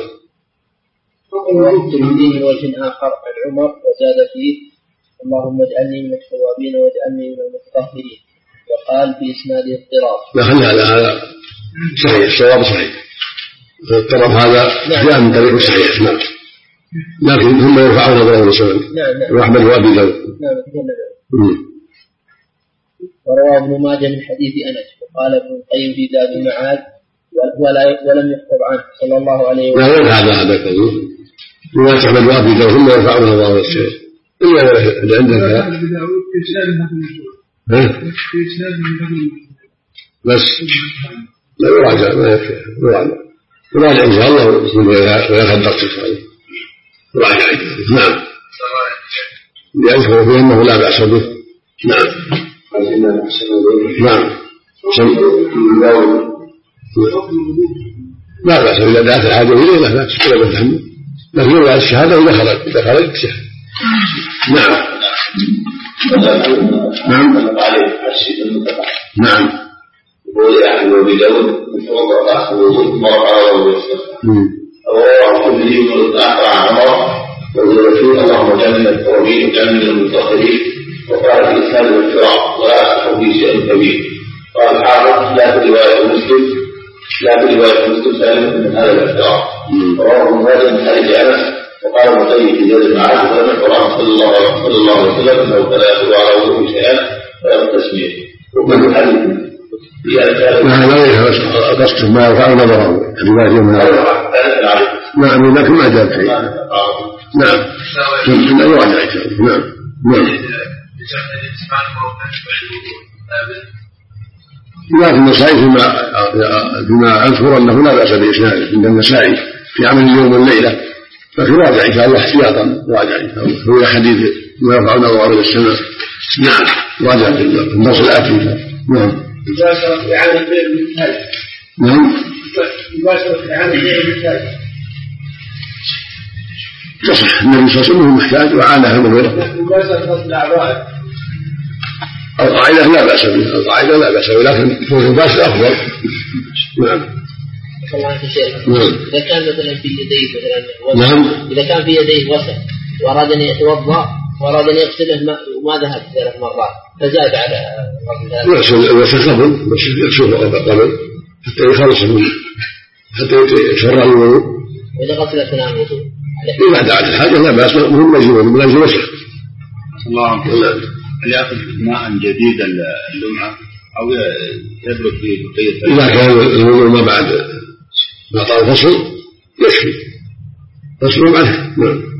الترمذي من وجه آخر عن عمر وزاد فيه اللهم اجعلني من التوابين واجعلني من المتطهرين، وقال في إسناد اضطراب. لا خلي هذا هذا صحيح الصواب صحيح، الاضطراب هذا جاء من طريق صحيح نعم، لكن ثم يرفعون نظره لسبب وأحمد وأبي داود. نعم. ورواه ابن ماجه من حديث أنس وقال ابن القيم في زاد المعاد ولم يخطب عنه صلى الله عليه وسلم. لا غير هذا هذا كذب رواية أحمد وأبي داود ثم يرفعون نظره للشيخ إلا إذا عندك بس لا يراجع ما يكفي يراجع يراجع إن شاء الله ويأخذ درس إن شاء الله يراجع. نعم. يذكر بأنه لا بأس به. نعم. نعم. لا بأس إذا دعت الحاجة إليه لا بأس ولا بأس، لكن يرى الشهادة إذا خرج إذا خرج الشهادة. نعم. نعم. نعم. يقول أحمد وأبي داود وضع أخذ الوضوء مرة ويستغفر أو كل يوم آخر عن عمر وزاد فيه اللهم اجعلنا من التوابين واجعلنا من المتطهرين، وقال في الإسلام والفراق ولا أصح به شيء كبير قال الحافظ لا في رواية مسلم لا في رواية مسلم سالم من هذا الاختراع رواه ابن ماجه من حديث أنس وقال ابن القيم في زاد المعاد ولم القرآن صلى الله صلى الله عليه وسلم أنه فلا يقول على وضوء شيئا ولا التسمية ومن الحديث نعم لا يجوز قصد ما يرفع نظره رواية من هذا نعم لكن ما جاء شيء نعم يمكن أن يراجع نعم نعم لكن النسائي فيما فيما أذكر أنه لا بأس بإسناده عند النسائي في عمل اليوم والليلة لكن راجع إن شاء الله احتياطا راجع إن شاء الله هو حديث ما يرفع نظره إلى السماء نعم راجع في النص الآتي نعم مباشرة إعانة غير المحتاج نعم مباشرة إعانة غير المحتاج تصح النبي صلى الله عليه وسلم محتاج وعانها من غيره مباشرة غسل الأعضاء القاعدة لا بأس بها القاعدة لا بأس بها لكن يكون الباس أفضل نعم الله في شيء نعم إذا كان مثلا في يديه مثلا نعم إذا كان في يديه غسل وأراد أن يتوضأ وأراد أن يغسله وما ذهب ثلاث مرات فزاد على يغسل يغسل قبل بس يغسل قبل حتى يخلص منه حتى يتفرع الوضوء وإذا غسل أثناء الوضوء إذا دعت الحاجة لا بأس مهم لازم من لازم وسخ الله عنه هل يأخذ ماء جديد اللمعة أو يدرك فيه بقية إذا كان الوضوء ما بعد ما طال الفصل يكفي فصل عنه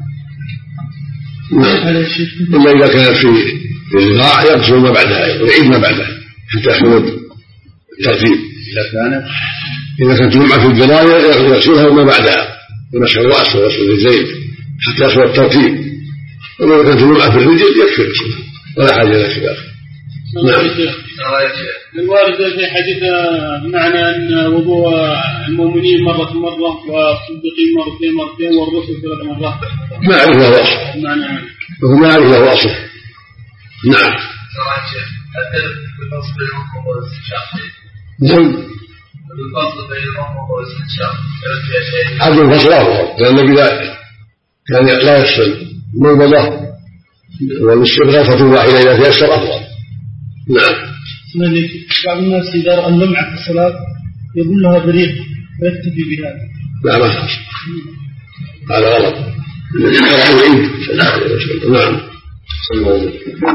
نعم إلا إذا كانت في الغاء يغسل ما بعدها ويعيد ما بعدها حتى يحمد الترتيب إذا كانت إذا كانت جمعة في الجراية يغسلها وما بعدها ومسح الرأس وغسل الرجلين حتى يحصل الترتيب وإذا كانت جمعة في الرجل يكفي غسلها ولا حاجة إلى خلاف نعم الوارد في حديث بمعنى أن وضوء المؤمنين مرة مرة والصديقين مرتين مرتين والرسل ثلاث مرات ما أعرف له أصل وهو ما أعرف له أصل نعم نعم هذا الفصل أفضل لأن النبي كان لا يفصل المنضبة والاستبغاء فتوضع إلى إذا تيسر أفضل نعم بعض الناس إذا رأى اللمعة في الصلاة يقول لها بريق ويكتفي بهذا لا ما خاص هذا غلط يقرأ العيد نعم صلى الله عليه وسلم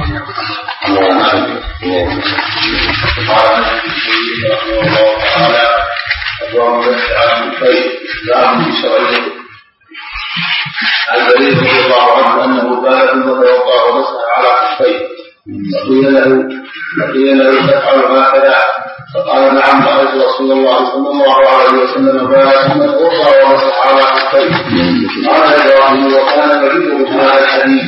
عن بريد رضي الله عنه أنه بال ثم توضأ ومسح على خفيه فقيل له فقيل له تفعل هكذا فقال نعم رأيت رسول الله صلى الله عليه وسلم بال ثم توضأ ومسح على خفيه. قال إبراهيم وكان بريد هذا الحديث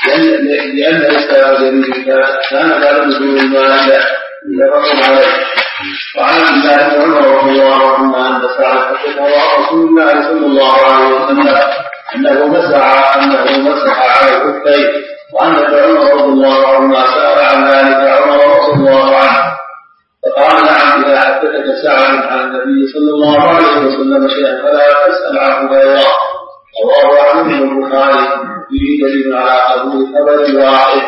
لأن إسلام بريد كان لا نزول الماء متفق عليه. وعن عبد الله بن عمر رضي الله عنهما أن سعد حدث رسول الله صلى الله عليه وسلم أنه مسح أنه مسح على الكفين وأن عمر رضي الله عنهما سأل عن ذلك عمر رضي الله عنه فقال نعم إذا حدثك سعد عن النبي صلى الله عليه وسلم شيئا فلا تسأل عنه غيره. رواه عنه البخاري فيه دليل على قبول خبر واحد.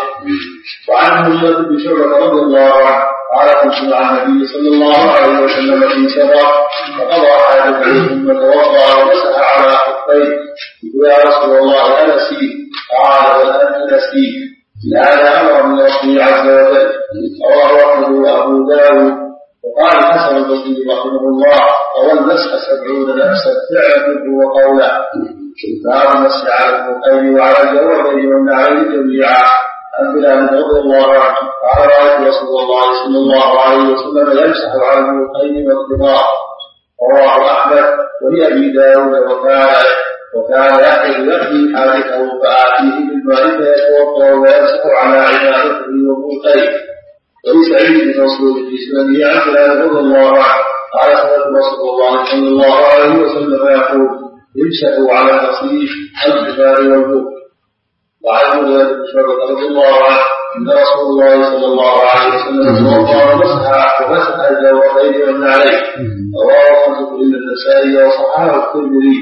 وعن مجاهد بن شعبة رضي الله عنه قال كنت مع النبي صلى الله عليه وسلم في سفر فقضى حاجته ثم توضأ ومسح على خفيه يا رسول الله أنا نسيت قال بل أنت نسيت لهذا أمر من ربي عز وجل. رواه أحمد وأبو داود. وقال الحسن البصري رحمه الله روى المسح سبعون نفسا فعلا وقولا باب المسح على الخفين وعلى الجوربين والنعلين جميعا. عن بلال رضي الله عنه قال رأيت رسول الله صلى الله عليه وسلم يمسح على الخفين والخضار. رواه أحمد ولأبي داود وكان وكان يحيى يحيي حاجته فآتيه بالماء فيتوضأ ويمسح على عمامته وملقيه. ولسعيد بن مسعود في سننه عن بلال رضي الله عنه قال سمعت رسول الله صلى الله عليه وسلم يقول امسحوا على النصيف الجبال والبوق. وعن مجاهد بن شعبة رضي الله عنه ان رسول الله صلى الله عليه وسلم توضأ ومسح ومسح الجوربين والنعلين. رواه خمسة إلا النسائي وصححه الترمذي.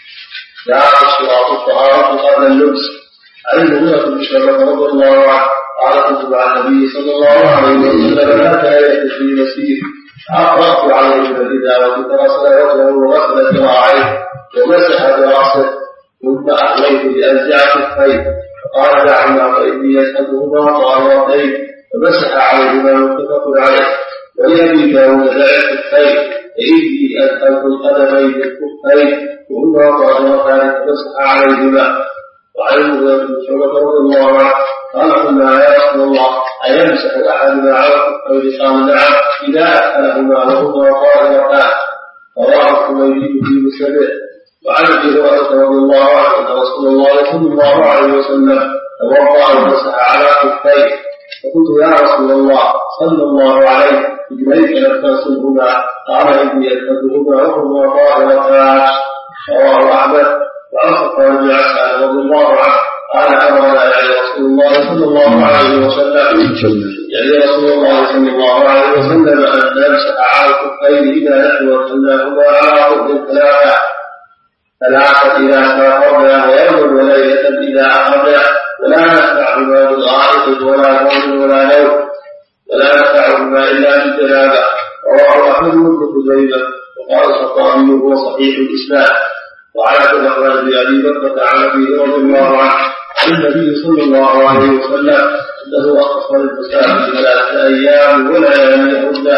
جاء اشتراط الطهارة قبل اللبس. عن المغيرة بن شعبة رضي الله عنه قال كنت مع النبي صلى الله عليه وسلم لا كان في مسير أقرأت عليه بالإداوة فرسل وجهه وغسل ذراعيه ومسح برأسه ثم أحليت بأنزع كفيه فقال دعهما فإني أشهدهما طاهرتين فمسح عليهما متفق عليه. ولأبي داود دع كفيه فإني أسألت القدمين بالكفين وهما طاهرتان فمسح عليهما. وعن المغيرة بن شعبة رضي الله عنه قال قلنا يا رسول الله أيمسح أحدنا على الكفين؟ قال نعم إذا أدخلهما وهما طاهرتان. رواه الحميدي في مسنده. وعن ابي هريره رضي الله عنه ان رسول الله صلى الله عليه وسلم توضا ومسح على كفيه فقلت يا رسول الله صلى الله عليه رجليك لم تغسلهما؟ قال اني اذهبهما وهما طاهرتان. رواه احمد. وعن صفوان بن عسال رضي الله عنه قال امرنا يعني رسول الله صلى الله عليه وسلم يعني رسول الله صلى الله عليه وسلم ان نمسح على الكفين اذا نحن وصلناهما على قرب ثلاثه ثلاثة إذا سافرنا ويوم وليلة إذا أخرجنا ولا نسمع بما بالغائط ولا نوم ولا نوم ولا نسمع بما إلا بالجنابة. رواه أحمد بن خزيمة. وقال الخطابي هو صحيح الإسلام. وعن عبد الرحمن بن أبي بكر عن أبي رضي الله عنه عن النبي صلى الله عليه وسلم أنه أقصر المسافر ثلاثة أيام ولياليهن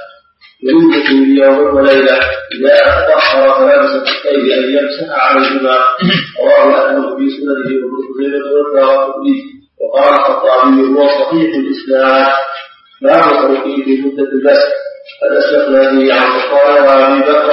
يمسك يوم وليلة إذا تأخر فلبس كفيه أن يمسح عليهما. رواه أحمد في سننه وابن خزيمة والدارقطني. وقال الخطابي هو صحيح الإسلام. باب التوقيت في مدة المسح. قد أسلفنا به عن صفوان وأبي بكر.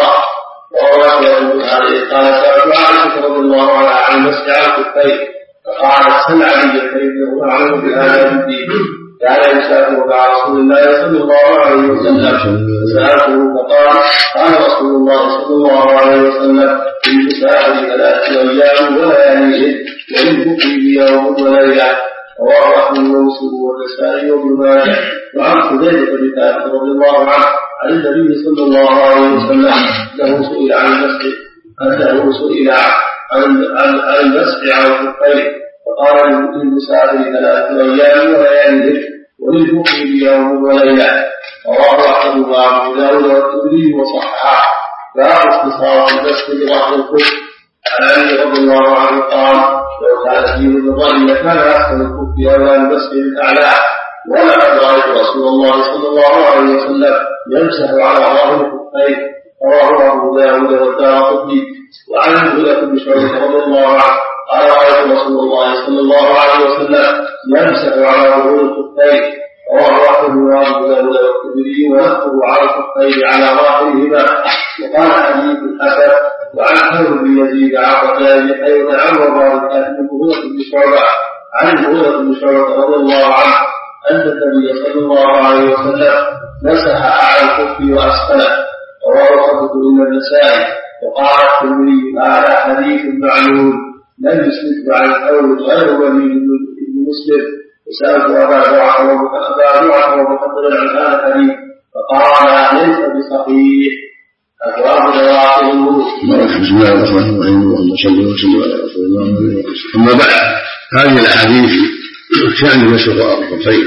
ورواه ابن علي قال سألت عائشة رضي الله عنها عن المسح على الكفين فقالت سل علي فإنه أعلم بهذا الدين. كان يسافر مع رسول الله صلى الله عليه وسلم فسألته فقال قال رسول الله صلى الله عليه وسلم للمسافر ثلاثة أيام ولياليهن وللمقيم يوم وليلة. رواه أحمد ومسلم والنسائي وابن ماجه. وعن حذيفة بن ثابت رضي الله عنه عن النبي صلى الله عليه وسلم انه سئل عن المسح انه سئل عن عن المسح على الكفين فقال للمسافر ثلاثة أيام ولياليهن وللمقيم يوم وليلة. رواه أحمد وأبو داود والترمذي وصححه. باب اختصار المسح بظهر الكف. عن علي رضي الله عنه قال لو كان فيه بالظن لكان أحسن الكف أولى المسح الأعلى. ولقد رأيت رسول الله صلى الله عليه وسلم يمسح على ظهر الكفين. رواه أبو داود والدارقطني. وعن المغيرة بن شعبة رضي الله عنه قال رأيت رسول الله صلى الله عليه وسلم يمسح على ظهور الكفين. رواه أحمد وأبو داود والترمذي ونقله على الكفين على ظاهرهما. وقال حديث حسن. وعن حمد بن يزيد عن قتادة بن حيوة عن وراء الكاتب المغيرة بن شعبة عن المغيرة بن شعبة رضي الله عنه أن النبي صلى الله عليه وسلم مسح على الكف وأسفله. رواه خطة من النسائي. وقال الترمذي هذا حديث معلول لم يسلك عن القول غير ولي بن مسلم. وسألت أبا زرعة ومحمد عن هذا الحديث فقال ليس بصحيح. أبواب نواقض الوضوء. بسم الله الرحمن الرحيم. اللهم صل وسلم على رسول الله وعلى آله وصحبه. أما بعد هذه الأحاديث شأن مسح الخفين.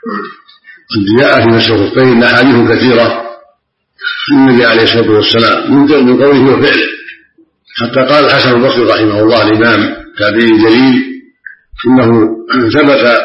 قد جاء في مسح الخفين أحاديث كثيرة النبي عليه الصلاة والسلام من قوله وفعله حتى قال الحسن البصري رحمه الله الإمام تابعي جليل إنه ثبت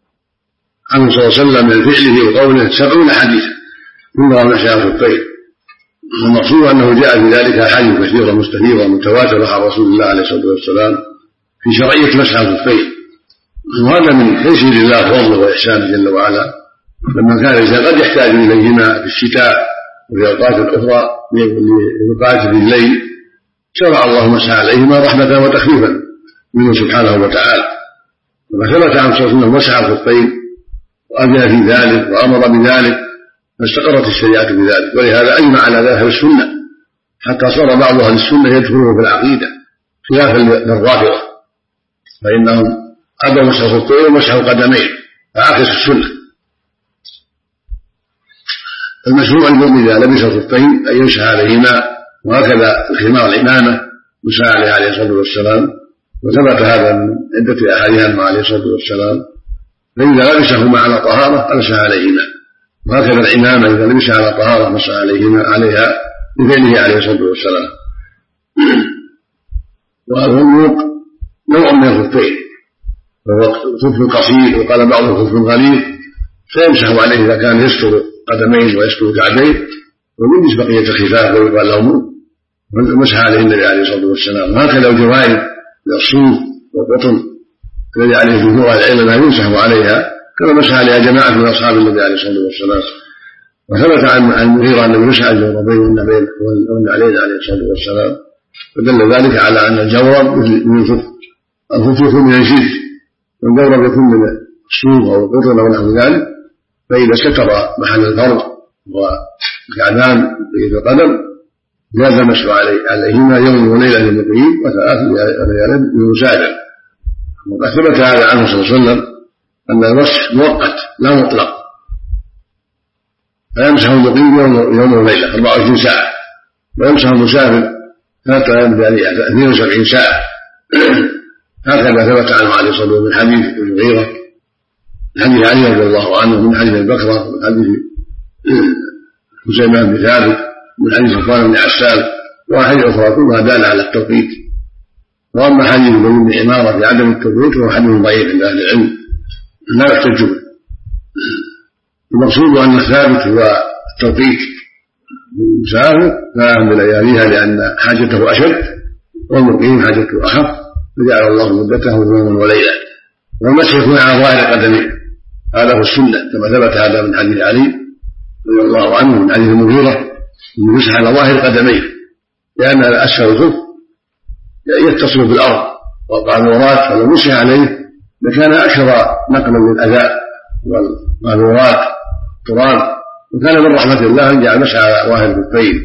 عنه صلى الله عليه وسلم من فعله وقوله سبعون حديثا كلها مسح الخفين. والمقصود أنه جاء في ذلك أحاديث كثيرة مستفيضة متواترة عن رسول الله عليه الصلاة والسلام في شرعية مسح الخفين. وهذا من تيسير الله فضله وإحسانه جل وعلا لما كان الإنسان قد يحتاج إليهما في الشتاء وفي الأوقات الأخرى لوقاية في الليل شرع الله مسح عليهما رحمة وتخفيفا منه سبحانه وتعالى. وما ثبت عن صلى الله عليه وسلم مسح الخفين وأذن في ذلك وأمر بذلك فاستقرت الشريعة بذلك. ولهذا أجمع على ذلك السنة حتى صار بعض أهل السنة يدخلون في العقيدة خلافا للرافضة فإنهم أبوا مسح الخفين ومسحوا القدمين فعكسوا السنة. المشروع المؤمن إذا لبس الخفين أن يمسح عليهما وهكذا الخمار العمامة مسح عليه عليه الصلاة والسلام. وثبت هذا من عدة أحاديث عنه عليه الصلاة والسلام فإذا لبسهما على طهارة مسح عليهما، وهكذا العمامة إذا لبسها على طهارة مسح عليهما عليها بفعله عليه الصلاة والسلام. والرموق نوع من الخفين، وهو خف قصير، وقال بعضهم خف غليظ، فيمسح عليه إذا كان يستر قدمين ويستر كعبين، ويلبس بقية الخفاف ويقال لهم مسح عليه النبي عليه الصلاة والسلام. وهكذا الجوارب من الصوف والقطن الذي عليه جمهور العلم لا يمسح عليها، كما مسح عليها جماعة من أصحاب النبي عليه الصلاة والسلام. وثبت عن المغيرة أنه مسح الجوربين والنعلين عليه الصلاة والسلام، فدل ذلك على أن الجورب من الخف، الخف يكون من الجلد، والجورب يكون من الصوف أو القطن أو نحو ذلك، فإذا ستر محل الفرض وكعبان في القدم جاز المسح عليهما يوم وليلة للمقيم وثلاث ليال للمسافر. وقد ثبت هذا عنه صلى الله عليه وسلم أن المسح مؤقت لا مطلق، فيمسح المقيم يوم وليلة أربع وعشرين ساعة، ويمسح المسافر ثلاثة أيام يعني اثنين وسبعين ساعة. هكذا ثبت عنه عليه الصلاة والسلام من حديث المغيرة، من حديث علي رضي الله عنه، من حديث البكرة، من حديث حسين بن ثابت، من حديث صفوان بن عسال، وحديث أخرى كلها دالة على التوقيت. وأما حديث بن عمارة في عدم التوقيت وهو حديث ضعيف عند أهل العلم لا يحتج به. المقصود أن الثابت هو التوقيت للمسافر فهم بلياليها لأن حاجته أشد، والمقيم حاجته أخف، فجعل الله مدته يوما وليلة. والمسح يكون على ظاهر قدمه، هذا هو السنة كما ثبت هذا من حديث علي رضي الله عنه، من حديث المغيرة أنه يمسح على ظاهر قدميه، لأن أسفل الخف يتصل بالأرض والقاذورات، فلو مسح عليه لكان أكثر نقلا للأذى والقاذورات التراب، وكان من رحمة الله أن جعل مسح على ظاهر الخفين.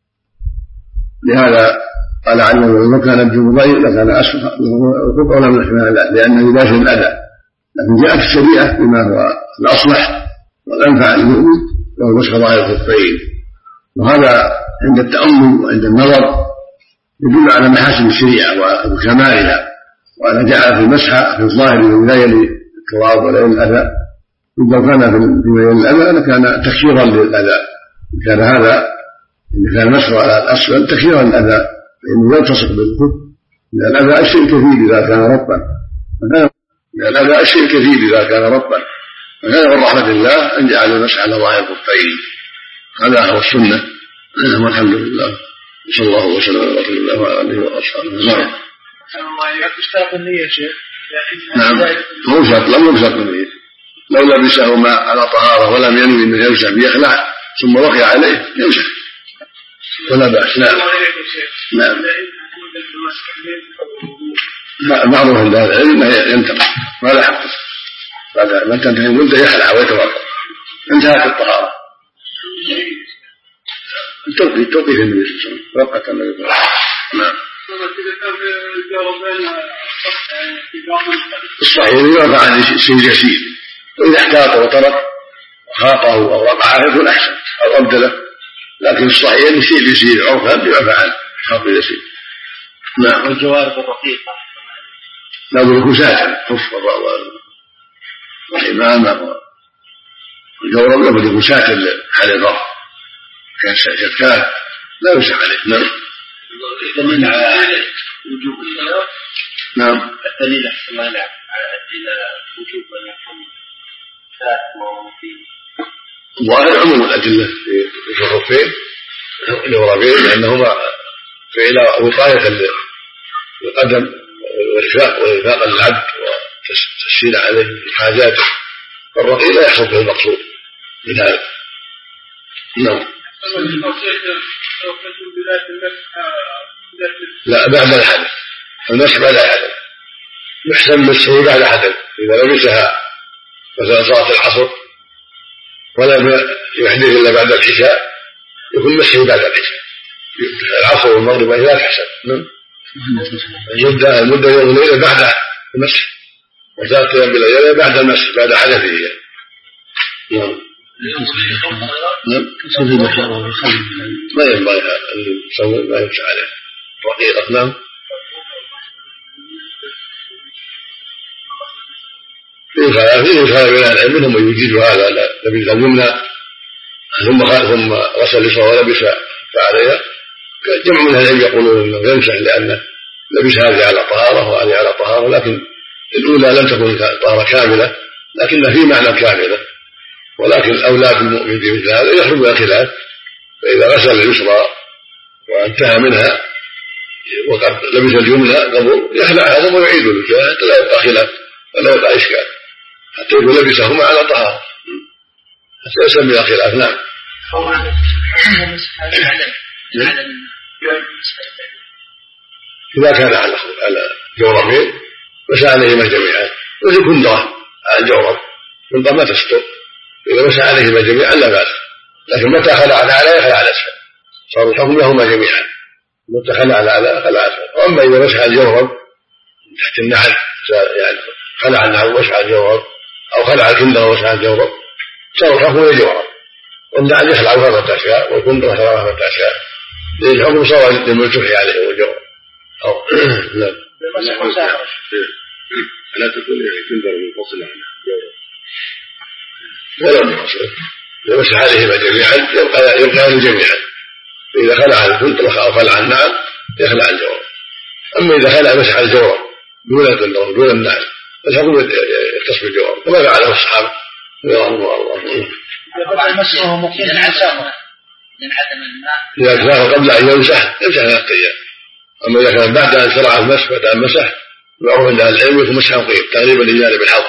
لهذا قال عنه لو كان الجو ضيق لكان أسفل الخف أولى من الاحتمال، لأنه يباشر الأذى، لكن جاءت الشريعة بما هو الأصلح والأنفع للمؤمن وهو مسح ظاهر الخفين. وهذا عند التأمل وعند النظر يدل على محاسن الشريعة وكمالها، وأن جعل في المسح في الظاهر لا يلي التراب ولا يلي الأذى، إذا كان فيما يلي الأذى لكان تكثيرا للأذى، كان هذا إن كان المسح على الأسفل تكثيرا للأذى، فإنه يلتصق بالخف من الأذى الشيء كثير إذا كان رطبا، من الأذى الشيء كثير إذا كان رطبا، فكان من رحمة الله أن جعل المسح على ظاهر الخفين. هذا هو السنة، والحمد لله، صلى الله وسلم على رسول الله وعلى اله واصحابه. نعم. تشتاق النية شيخ؟ نعم، مو شرط، لم يشتاق النية. لو لبسهما على طهارة ولم ينوي أن يمسح بيخلع ثم وقع عليه يمسح ولا بأس. نعم. نعم. معروف عند أهل العلم ينتقل ما لا حق، بعد ما تنتهي المدة يخلع ويتوضأ، انتهت الطهارة. التوقيت توقيت النبي صلى الله عليه وسلم وقت النبي صلى الله عليه وسلم. نعم. الصحيح يرفع عن شيء يسير، وإذا احتاط وترك وخاطه أو وقع يكون أحسن أو أبدله، لكن الصحيح أن الشيء يسير عرفا يرفع عن خاطه يسير. نعم. والجوارب الرقيقة لا يكون ساتر، خف والحمامة والجورب لابد يكون ساتر لحال الرفع، كان شكاك لا يمسح عليه. نعم. الدليل على وجوب الصلاة. نعم. الدليل أحسن على وجوب أن يكون ساتر ومقيم. ظاهر عموم الأدلة في الخفين الجوربين لأنهما فعل وقاية للقدم والرفاق والرفاق للعبد وتسهيل عليه حاجاته، فالرقيق لا يحصل به المقصود من هذا. نعم. لا بعد الحدث، المسح بعد الحدث يحسن مسحه بعد الحدث. إذا لبسها مثلا صلاة العصر ولا يحدث إلا بعد العشاء يكون مسحه بعد العشاء، العصر والمغرب لا تحسن. المدة المدة يوم وليلة بعد المسح، وثلاثة أيام بالليلة بعد المسح بعد حدثه. نعم. ما ينبغي أن يسوي ما يمشي عليه رقيقة. نعم. خلاف فيه خلاف بين العلم منهم من يجيز هذا لبس اليمنى ثم ثم غسل اليسرى ولبس فعليها. جمع من العلم يقولون انه يمسح لانه لبس هذه على طهاره وهذه على طهاره، لكن الاولى لم تكن طهاره كامله لكن في معنى كامله، ولكن الاولى بالمؤمن في مثل هذا يخرج من الخلاف. فاذا غسل اليسرى وانتهى منها وقد لبس اليمنى قبل يخلعها ثم يعيد الوجه حتى لا يبقى خلاف ولا يبقى اشكال، حتى يكون لبسهما على طهاره حتى يسمى خلاف. نعم. إذا كان على على جوربين مسح عليهما جميعا، مثل كندرة على الجورب، كندرة ما تستر، إذا مسح عليهما جميعا لا بأس، لكن متى خلع على أعلى خلع على أسفل، صار الحكم لهما جميعا، متى خلع على أعلى خلع على أسفل. وأما إذا مسح الجورب تحت النعل، يعني خلع النعل ومسح الجورب أو خلع الكندرة ومسح الجورب، صار الحكم للجورب، والنعل يخلع ثلاثة أشياء والكندرة ثلاثة أشياء، لأن الحكم صار للملتحي عليه والجورب. أو نعم. لا تكون كندرة منفصلة عن الجورب ولا منفصلة، إذا مسح عليهما جميعا يبقى يبقى جميعا، إذا خلع الكندرة أو خلع النعل يخلع الجورب. أما إذا خلع مسح الجورب دون الكندرة دون النعل فالحكم يختص بالجورب كما فعله الصحابة رضي الله عنهم. مسحه مقيم على ساقه من عدم الماء، إذا كان قبل أن يمسح يمسح ثلاثة أيام، أما إذا كان بعد أن شرع المسح بعد أن مسح معروف عند أهل العلم يكون مسحا مقيم تقريبا لجانب الحوض.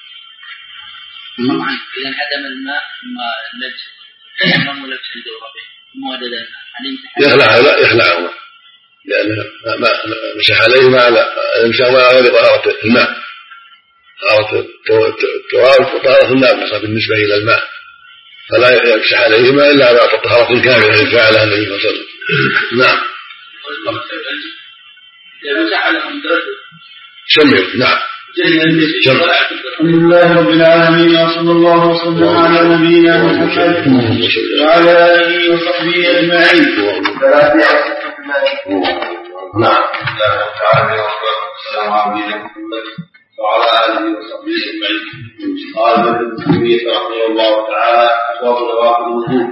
طبعا إذا انعدم الماء ثم لبس ثم لبس الجوربين ثم وجد الماء يخلعه لا يخلعهما لأن ما مسح عليهما على يمسح على غير طهارة الماء، طهارة التراب وطهارة الناقصة بالنسبة إلى الماء، فلا يمسح عليهما إلا على طهارة كاملة التي فعلها النبي صلى الله عليه وسلم. نعم. سمع. نعم. الحمد لله رب العالمين وصلى الله وسلم على نبينا محمد وعلى آله وصحبه أجمعين. نعم. السلام عليكم وعلى آله وصحبه أجمعين. قال ابن تيمية رحمه الله تعالى أبواب نوافل الوضوء.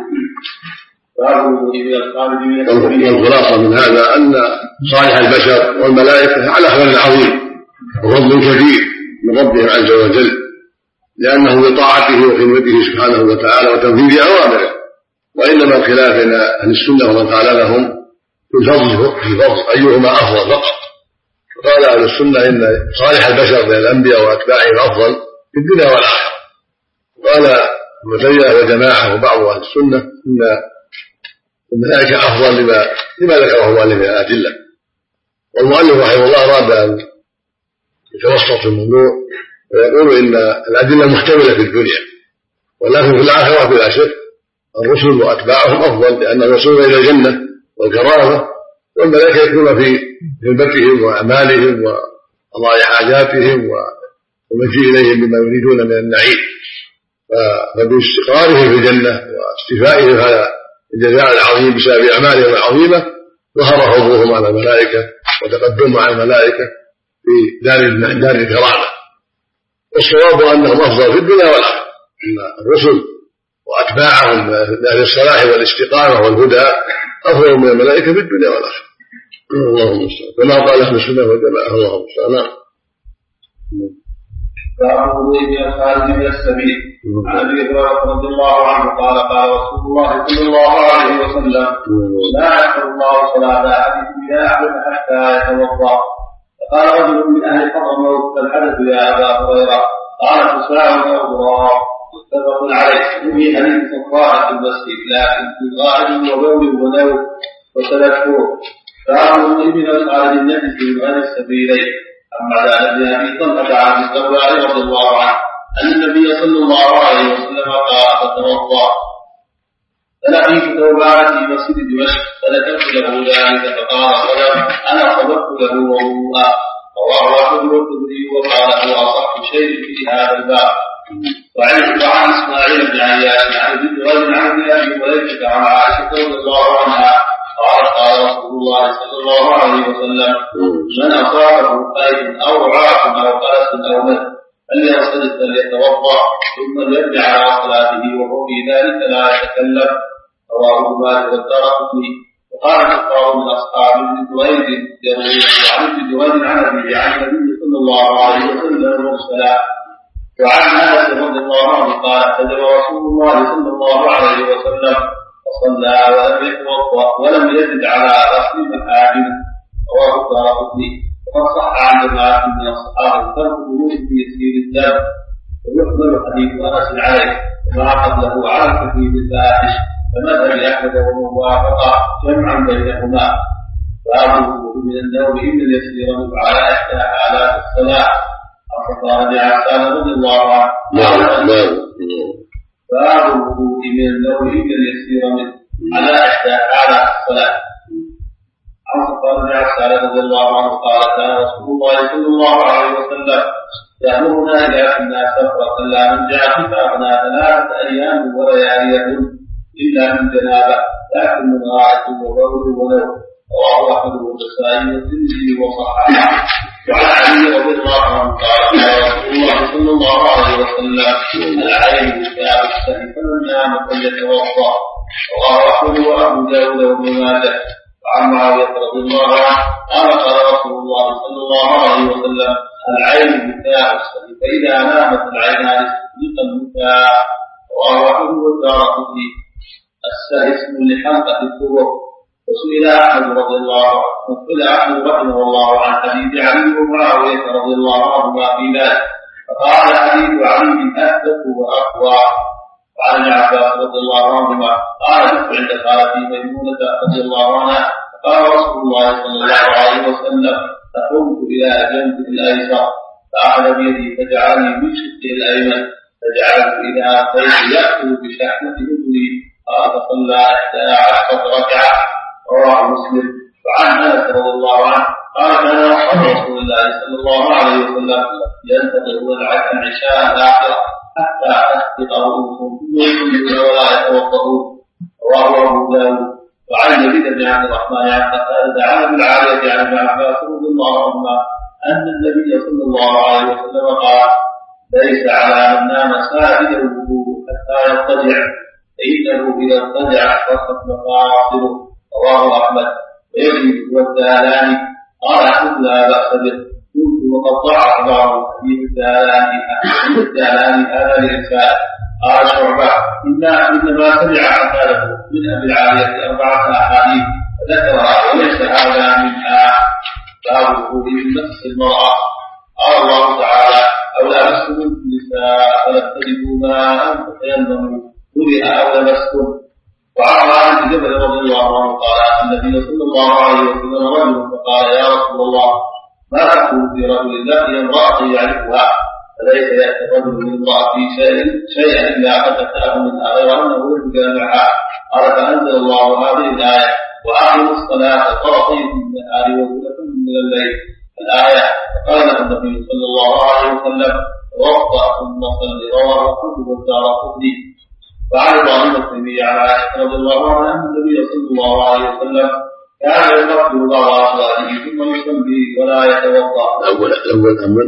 والخلاصة من هذا أن صالح البشر والملائكة على خير عظيم وفضل كبير من ربهم عز وجل، لأنه بطاعته وخدمته سبحانه وتعالى وتنفيذ أوامره، وإنما الخلاف بين أهل السنة ومن قال لهم في الفضل في فضل أيهما أفضل فقط. قال أهل السنة إن صالح البشر من الأنبياء وأتباعهم أفضل في الدنيا والآخرة. قال ابن تيمية وجماعة وبعض أهل السنة إن الملائكة أفضل لما لما ذكره المؤلف من الأدلة، والمؤلف رحمه الله أراد أن يتوسط في الموضوع ويقول إن الأدلة محتملة في الدنيا، ولكن في الآخرة بلا شك الرسل وأتباعهم أفضل، لأن الرسول إلى الجنة والكرامة، والملائكة يكون في خدمتهم وأعمالهم وقضاء حاجاتهم والمجيء إليهم بما يريدون من النعيم، فباستقرارهم في الجنة واستيفائهم هذا الجزاء العظيم بسبب أعمالهم العظيمة ظهر فضلهم على الملائكة وتقدمهم على الملائكة في دار دار الكرامة. والصواب أنهم أفضل في الدنيا والآخرة، أن الرسل وأتباعهم من أهل الصلاح والاستقامة والهدى أفضل من الملائكة في الدنيا والآخرة. اللهم المستعان، كما قال أهل السنة والجماعة. اللهم المستعان. باب الوضوء من الخارج من السبيل. عن ابي هريره رضي الله عنه قال قال رسول الله صلى الله عليه وسلم لا يقبل الله صلاه احدكم اذا احدث حتى يتوضا. فقال رجل من اهل الحضرموت فالحدث يا ابا هريره؟ قال فساع او ضرار. متفق عليه. وفي حديث صفاء في المسجد لكن في غائب وبول ونوم وتذكر. باب الوضوء من الخارج النجس من غير السبيلين. أما على ابن أبي طلحة عن الزبراني رضي الله عنه أن النبي صلى الله عليه وسلم قال فتوضأ. فلقيت ثوبان في مسجد دمشق فذكرت له ذلك فقال صدق أنا صدقت له وضوءا. رواه أحمد والترمذي وقال هو أصح شيء في هذا الباب. وعن إسماعيل بن عياش عن ابن رجل عن أبي هريرة عن عائشة رضي الله عنها قال قال رسول الله صلى الله عليه وسلم من أصابه قيد أو عاق أو قلس أو مد فليغتسل فليتوضا ثم ليرجع على صلاته وهو في ذلك لا يتكلم. رواه مالك والدارقطني. وقال كفار من اصحاب ابن جريج يروي عن ابن جريج عن ابيه عن النبي صلى الله عليه وسلم مرسلا. وعن انس رضي الله عنه قال اعتذر رسول الله صلى الله عليه وسلم فصلى ولم يتوضا ولم يزد على غسل محارم. رواه الدارقطني. وقد صح عن جماعه من الصحابه ترك وجود في يسير الدم ويحمل حديث انس عليه وما قبله على الكثير الفاحش فمذهب احمد وموافقه جمعا بينهما. باب الوضوء من النوم الا اليسير على احدى حالات الصلاه. عن ابي عباس رضي الله عنه باب الوضوء من النوم الا اليسير منه على احدى حالات الصلاه. عن صفوان بن عسال رضي الله عنه قال كان رسول الله صلى الله عليه وسلم يأمرنا إذا كنا سفرة لا نرجع كفافنا ثلاثة أيام ولياليهن إلا من جنابة لكن من غائط وبول ونوم. رواه أحمد والنسائي والترمذي وصححه. وعن علي رضي الله عنه قال قال رسول الله صلى الله عليه وسلم العين كتاب السهل فمن نام فليتوضأ. رواه أحمد وأبو داود وابن ماجه. وعن معاوية رضي الله عنه قال قال رسول الله صلى الله عليه وسلم العين مفتاح السهل فإذا نامت العينان استطلق المفتاح. رواه أحمد والدارقطني. السهل اسم لحلقة الطرق. وسئل أحمد رضي الله عنه وسئل أحمد رحمه الله عن حديث علي ومعاوية رضي الله عنهما في ذلك فقال حديث علي أثبت وأقوى. وعن ابن عباس رضي الله عنهما قال جئت عند خالتي ميمونة رضي الله عنها فقال رسول الله صلى الله عليه وسلم فقمت إلى جنبه الأيسر فأخذ بيدي فجعلني من شقه الأيمن فجعلت إذا أتيت يأكل بشحمة أذني قال فصلى إحدى عشرة ركعة. رواه مسلم. وعن أنس رضي الله عنه قال كان أصحاب رسول الله صلى الله عليه وسلم ينتظرون العشاء الآخرة حتى تسقط رؤوسهم ثم يصلون ولا يتوضؤون. رواه أبو داود. وعن يزيد بن عبد الرحمن عن قتادة عن ابي العالية عن ابن عباس رضي الله عنهما أن النبي صلى الله عليه وسلم قال ليس على من نام ساجدا الوضوء حتى يضطجع فإنه إذا اضطجع فقد مفاصله. رواه أحمد. ويزيد والدالاني قال أحمد لا بأس به. قلت وقد ضعف بعض حديث الدالاني الدالاني هذا لإرسال. قال شعبة إنما سمع حكاله من أبي العالية أربعة أحاديث فذكرها وليس هذا منها. باب الوضوء من نفس المرأة. قال الله تعالى أو لمستم النساء فلم تجدوا ماء فتيمموا برئ أو لمستم. وعن معاذ بن جبل رضي الله عنه قال النبي صلى الله عليه وسلم رجل فقال يا رسول الله ما تقول في رجل لقي امرأة يعرفها فليس يأتي الرجل من امرأة شيئا إلا فتكاه منها غير أنه يرجى معها. قال فأنزل الله هذه الآية وأقيموا الصلاة طرفي النهار وزلة من الليل الآية. فقال له النبي صلى الله عليه وسلم توضأ ثم صل. رواه أحمد والدارقطني. وعن ابراهيم التيمي على عائشة رضي الله عنها أن النبي صلى الله عليه وسلم كان يقبل بعض أصلاته ثم يصلي ولا يتوضأ. الأول الأول أمن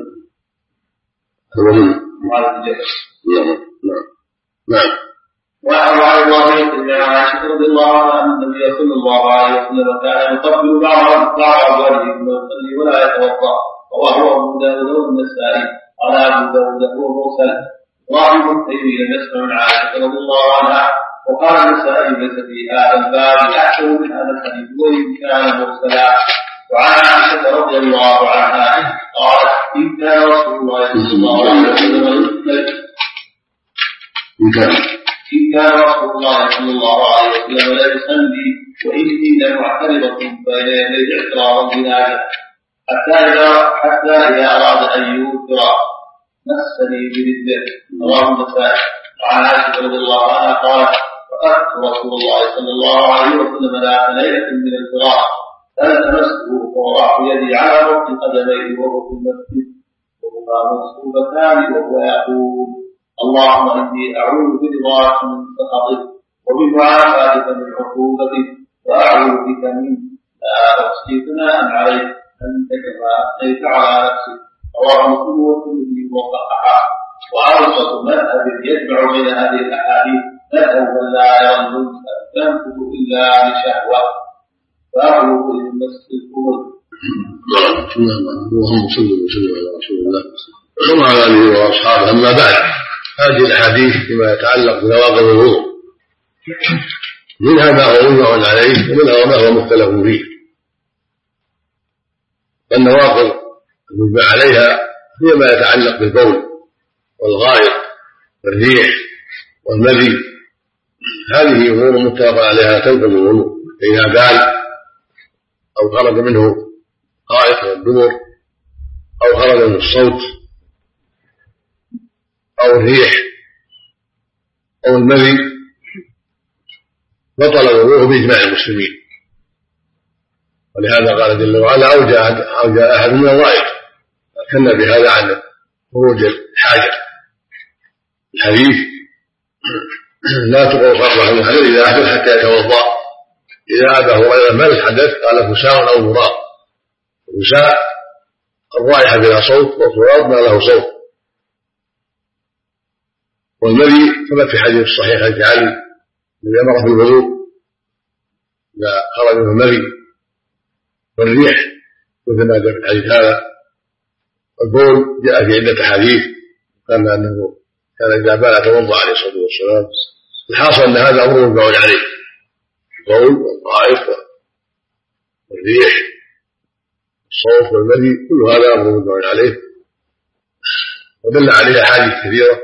أول معاذ بن جبل. نعم. وعن ابراهيم التيمي على عائشة رضي الله عنها أن النبي صلى الله عليه وسلم كان يقبل بعض أصلاته ثم يصلي ولا يتوضأ. رواه أبو داود والنسائي. قال أبو داود هو مرسل. ابراهيم التيمي لم يسمع من عائشة رضي الله عنها. وقال النسائي ليس في هذا الباب أحسن من هذا الحديث وإن كان مرسلا. وعن عائشة رضي الله عنها قالت إن كان رسول الله صلى الله عليه وسلم إن كان رسول الله صلى الله عليه وسلم لا يصلي وإني لمعترضة بين يدي اعتراضا بذلك حتى إذا حتى إذا أراد أن يوتر مسني برجله. رواه النسائي. وعن عائشة رضي الله عنها قالت فقدت رسول الله صلى الله عليه وسلم ذات ليلة من الفراش فلتمسه فوضعت يدي على ركن قدميه وهو في المسجد وهما مصحوبتان وهو يقول اللهم إني أعوذ برضاك من سخطك وبمعافاتك من عقوبتك وأعوذ بك من لا أحصي ثناء عليك أنت كما أثنيت على نفسك. رواه مسلم والترمذي وصححه. وأوسط مذهب يجمع بين هذه الأحاديث مذهب من لا يرى الجنس تنفذ إلا لشهوة فأخذ بالمسك الكبر. اللهم صل وسلم على رسول الله وعلى آله وأصحابه. أما بعد، هذه الأحاديث فيما يتعلق بنواقض الوضوء منها ما هو مجمع عليه ومنها ما هو مختلف فيه. النواقض المجمع عليها هي ما يتعلق بالبول والغائط والريح والمذي، هذه امور متفق عليها تنقض الوضوء. فاذا بال او خرج منه غائط والدبر او خرج منه الصوت او الريح او المذي بطل الوضوء باجماع المسلمين. ولهذا قال جل وعلا او جاء احد من الغائط، كنا بهذا عن خروج الحاجه. الحديث لا تقول صرفه من الحدث اذا احدث حتى يتوضا. اذا ابى هريره ما الحدث قال فساء او مراق. فساء الرائحه بلا صوت، والتراب ما له صوت. والمذي ثبت في حديث الصحيح عن علي الذي امر في الوضوء اذا خرج منه المذي. والريح مثل ما جاء في الحديث هذا. البول جاء في عده حديث كان انه كان اذا بال توضا عليه الصلاه والسلام. الحاصل ان هذا امر مجمع عليه، البول والغائط والريح والصوت والمذي كل هذا امر مجمع عليه، ودل عليه احاديث كثيره.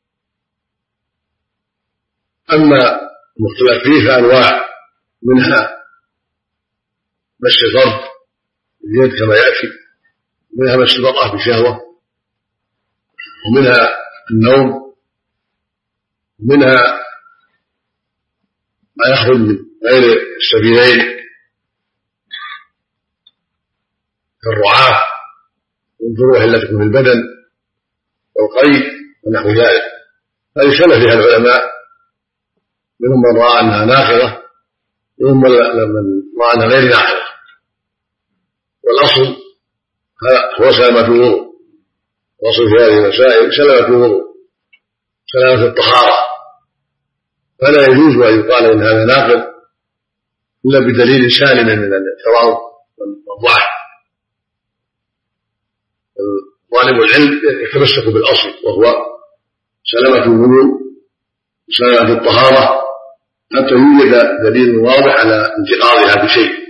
اما المختلف فيه فانواع، منها مس الفرد باليد كما ياتي، ومنها مس المراه بشهوه، ومنها النوم، ومنها ما يخرج من غير السبيلين كالرعاة والجروح التي تكون في البدن والقيء ونحو ذلك. هذه اختلف فيها العلماء، منهم من راى انها ناقضه ومنهم من راى انها غير ناقضه. والاصل هو سلامه الوضوء. والاصل في هذه المسائل سلامه الوضوء، سلامه الطهاره. فلا يجوز ان يقال ان هذا ناقض الا بدليل سالم من الاعتراض والضعف. طالب العلم يتمسك بالاصل وهو سلامه الوضوء وسلامه الطهاره حتى يوجد دليل واضح على انتقاضها بشيء.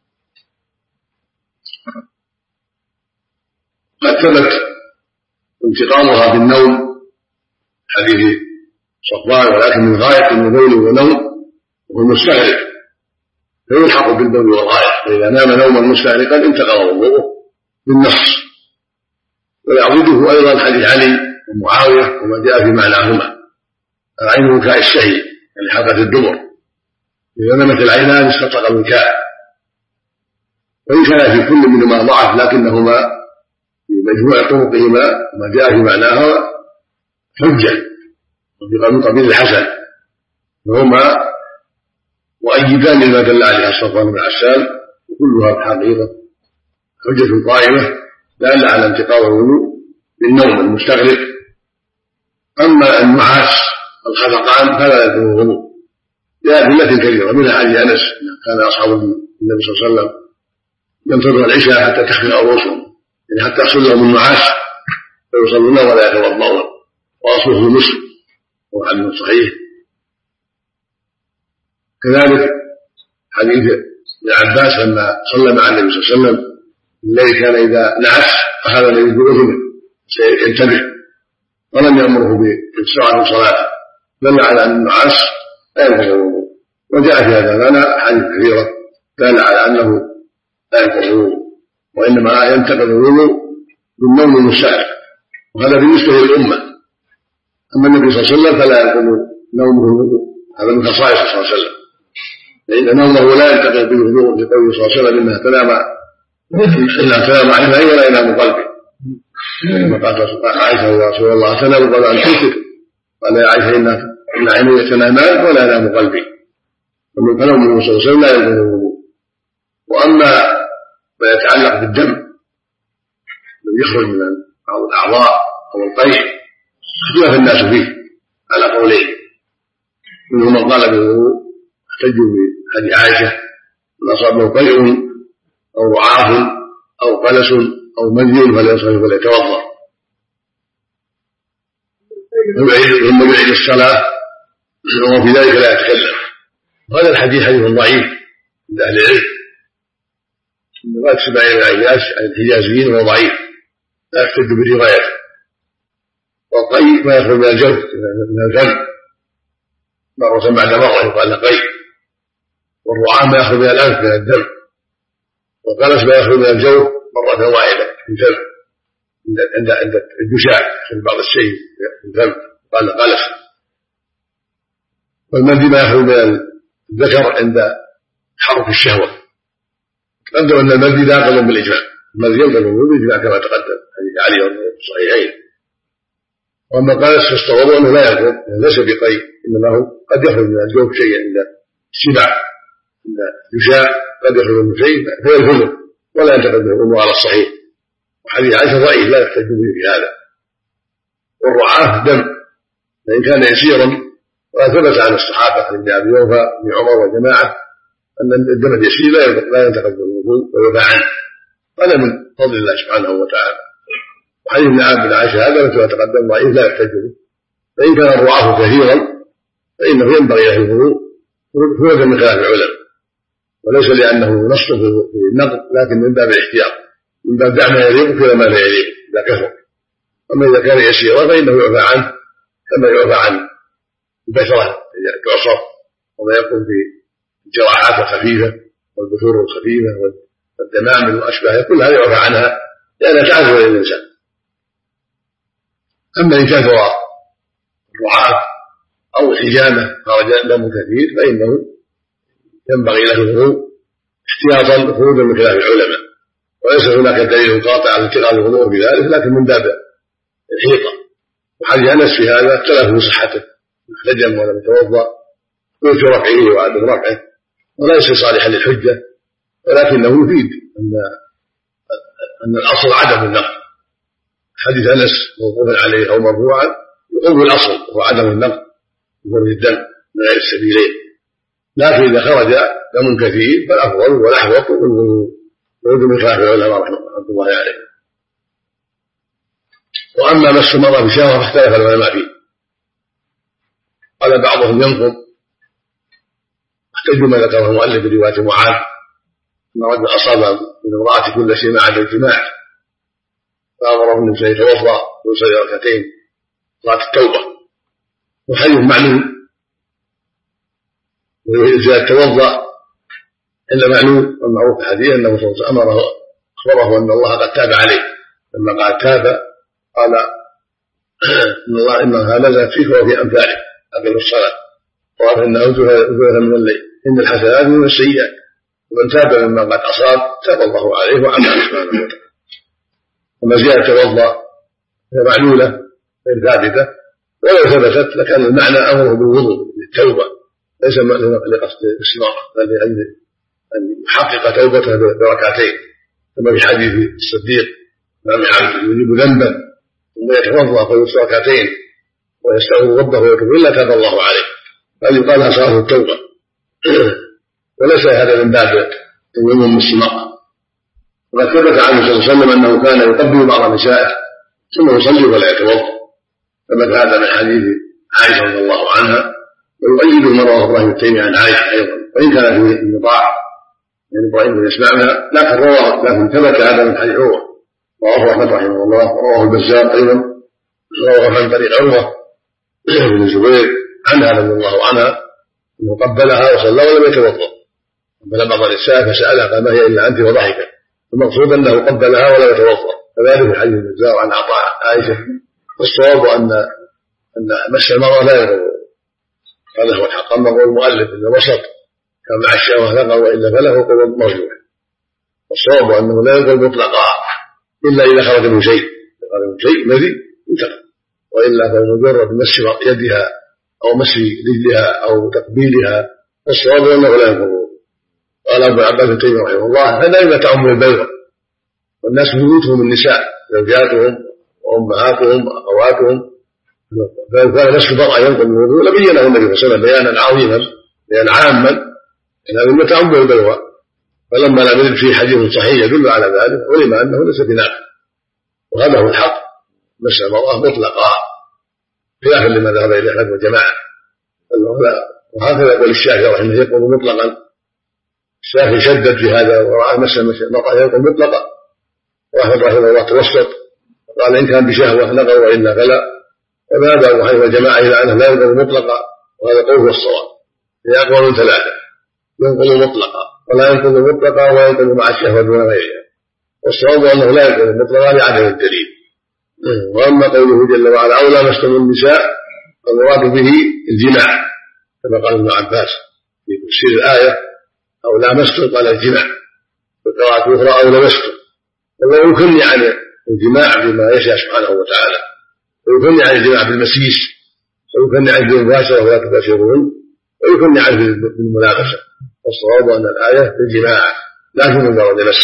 قد ثبت انتقاضها بالنوم حديث صفوان، ولكن من غايه من بول ونوم وهو المستغرق فيلحق بالبول والغايه. فاذا نام نوما مستغرقا انتقض وضوءه بالنص. ويعضده ايضا حديث علي ومعاويه وما جاء في معناهما. العين وكاء الشهي يعني حلقه الدبر، اذا نمت العينان استطرق الوكاء. وان كان في كل منهما ضعف لكنهما في مجموع طرقهما ما جاء في معناها حجه وفي قبيل الحسن، وهما مؤيدان لما دل عليها صفوان بن عسال، وكلها الحقيقه حجه قائمه داله على انتقاض الوضوء بالنوم المستغرق. اما النعاس الخفقان فلا يكون الوضوء لأدلة كثيرة، منها حديث انس كان اصحاب النبي صلى الله عليه وسلم ينتظر العشاء حتى تخفق رؤوسهم، يعني حتى يحصل لهم النعاس فيصلون ولا يتوضؤون، واصله مسلم وحديث صحيح. كذلك حديث ابن عباس لما صلى مع النبي صلى الله عليه وسلم الليل كان اذا نعس اخذ النبي باذنه سينتبه ولم يامره بالسرعه في صلاته، دل على ان النعاس لا ينقض الوضوء. وجاء في هذا المعنى احاديث كثيره دل على انه لا ينقض الوضوء، وانما ينتقض الوضوء بالنوم المستغرق، وهذا بالنسبه للامه. اما النبي صلى الله عليه وسلم فلا ينقض نومه الوضوء، هذا من خصائصه صلى الله عليه وسلم، لان نومه لا ينتقض بالوضوء لقوله صلى الله عليه وسلم انها تنام إلا تنام عينيه ولا ينام قلبه. لما قالت عائشة يا رسول الله تنام قبل أن تمسك، قال يا عائشة إن عيني تنامان ولا ينام قلبي. ومن كلامه صلى الله عليه وسلم لا ينقض الوضوء. وأما ما يتعلق بالدم الذي يخرج من أو الأعضاء أو القيء اختلف الناس فيه على قولين، منهم من قال بالوضوء احتجوا بحديث عائشة من أصابه قيء أو رعاف أو قلس أو مدي فليصلي فليتوضأ ثم يعيد الصلاة وفي ذلك لا يتكلم. هذا الحديث حديث ضعيف عند أهل العلم، رواية سبعين العياش عن الحجازيين وهو ضعيف لا يحتج بروايته. والقيء ما يخرج من الجوف من الفم مرة بعد مرة يقال له قيء، والرعاة ما يخرج من الأنف من الدم، والقلس ما يخرج من الجوف مرة واحدة في الفم عند عند الجشاع من بعض الشيء في الفم قال له قلس. والمندي ما يخرج من الذكر عند حرك الشهوة. تقدم أن المندي داخل بالإجماع، المندي ينقل بالإجماع كما تقدم حديث علي في الصحيحين. وأما قلس فاستغربوا أنه لا يخرج ليس بقيء، إنما هو قد يخرج من الجوف شيء عند السبع عند الجشاع قد يخرج من شيء فيلفظه ولا ينتقد به الأمور على الصحيح. وحديث عائشة ضعيف لا يحتج به في هذا. والرعاف دم فإن كان يسيرا، وثبت عن الصحابة ابن أبي أوفى بن عمر وجماعة أن الدم اليسير لا ينتقد بالوضوء ويباع عنه، هذا من فضل الله سبحانه وتعالى. وحديث ابن عبد عائشة هذا كما تقدم ضعيف لا يحتج به. فإن كان الرعاف كثيرا فإنه ينبغي له الوضوء خروجا من خلاف العلماء، وليس لأنه نص في النقد لكن من باب الاحتياط، من باب دع ما يليق كما لا يليق إذا كثر. أما إذا كان يسيرا فإنه يعفى عنه كما يعفى عن البشرة تعصر وما يكون في الجراحات الخفيفة والبثور الخفيفة والدمامل وأشباهها كل هذا يعفى عنها لأنها تعرف للإنسان. أما إن كثر الرعاف أو الحجامة خرج دم كثير فإنه ينبغي له الوضوء احتياطا خروجا من خلاف العلماء، وليس هناك دليل قاطع على اتخاذ الوضوء بذلك لكن من باب الحيطة. وحديث أنس في هذا اختلف في صحته، احتجم ولم يتوضأ قلت رفعه وعدم رفعه وليس صالحا للحجة، ولكنه يفيد أن أن الأصل عدم النقض. حديث أنس موقوفا عليه أو مرفوعا يقوم بالأصل وهو عدم النقض بخروج الدم من غير السبيلين، لكن إذا خرج دم كثير فالأفضل والأحوط الوضوء من خلاف العلماء رحمه الله عليه. وأما مس المرأة بشهوة فاختلف العلماء فيه، قال بعضهم ينقض، احتجوا ما ذكره المؤلف برواية معاذ أن رجل أصاب من امرأة كل شيء ما عدا الجماع فأمره النبي صلى الله عليه وسلم يتوضأ ويصلي ركعتين صلاة التوبة، وحديث معلوم وإذا توضأ إلا معلوم. والمعروف الحديث أنه صلى الله عليه وسلم أمره أخبره أن الله قد تاب عليه، لما قال تاب قال إن الله إنها نزلت فيك وفي أمثالك أقم الصلاة، وقال إنه زلزلة من الليل إن الحسنات من السيئات، ومن تاب مما قد أصاب تاب الله عليه وعمل سبحانه وتعالى. وما زيادة توضأ هي معلولة غير ثابتة، ولو ثبتت لكان المعنى أمره بالوضوء للتوبة ليس لقصد الاستمرار بل لأن أن يحقق توبته بركعتين، كما في حديث الصديق ما من عبد يذنب ذنبا ثم يتوضأ فيصلي ركعتين ويستغفر ربه ويتوب إلا تاب الله عليه، هذه يقال صلاة التوبة. وليس هذا من باب تمويم من السماء. وقد ثبت عنه صلى الله عليه وسلم أنه كان يقبل بعض نسائه ثم يصلي ولا يتوضأ، ثبت هذا من حديث عائشة رضي الله عنها، ويؤيد ما رواه ابراهيم التيمي عن عائشة أيضا، وإن كان فيه انقطاع يعني ابراهيم بن يسمعها لكن رواه لكن ثبت هذا من حديث عروة رواه أحمد رحمه الله، ورواه البزار أيضا رواه عن طريق عروة بن الزبير عنها رضي الله عنها أنه قبلها وصلى ولم يتوضأ، قبل بعض النساء فسألها قال ما هي إلا أنت وضحكت، المقصود أنه قبلها ولا يتوضأ، كذلك في حديث البزار عن عطاء عائشة. والصواب أن أن مس المرأة لا يضر، هذا هو الحق. أما قول المؤلف أن الوسط كان مع الشهوة نقى وإلا فله قول مرجوح، والصواب أنه لا يضر مطلقا إلا إذا خرج من شيء خرج من شيء الذي انتقل، وإلا فمجرد مس يدها أو مس رجلها أو تقبيلها والصواب أنه لا يضر. قال أبو عباس التيمي رحمه الله هذا إذا تعم البيضة والناس بيوتهم النساء زوجاتهم وأمهاتهم وأخواتهم، فكان نسك المرأة ينقض الوضوء لبينه النبي صلى الله عليه وسلم بيانا عظيما بيانا عاما إن هذه متعم بالبلوى، فلما لم يرد فيه حديث صحيح يدل على ذلك علم أنه ليس بنافع، وهذا هو الحق، مس المرأة مطلقا خلافا لما ذهب إليه أحمد والجماعة، وهكذا يقول الشافعي رحمه الله يقول مطلقا. الشافعي شدد في هذا ورأى مس المرأة يقول مطلقا، وأحمد رحمه الله توسط قال إن كان بشهوة نقض وإلا فلا، وذهب أبو حنيفة والجماعة إلى أنه لا ينقض مطلقا، وهذا قول هو الصواب. هي أقوال ثلاثة: ينقض مطلقا ولا ينقض مطلقا ولا ينقض مع الشهوة دون غيرها، والصواب أنه لا ينقض مطلقا لعدم الدليل. وأما قوله جل وعلا أو لامستم النساء فالمراد به الجماع كما قال ابن عباس في تفسير الآية أو لامستم قال الجماع، والقراءة الأخرى أو لمستم، والله يكني عن الجماع بما يشاء سبحانه وتعالى، ويكني عن الجماع بالمسيس، ويكني عن بالمباشرة ولا تباشرون، ويكني عنه بالملابسة. والصواب أن الآية بالجماع لكن من مجرد مس.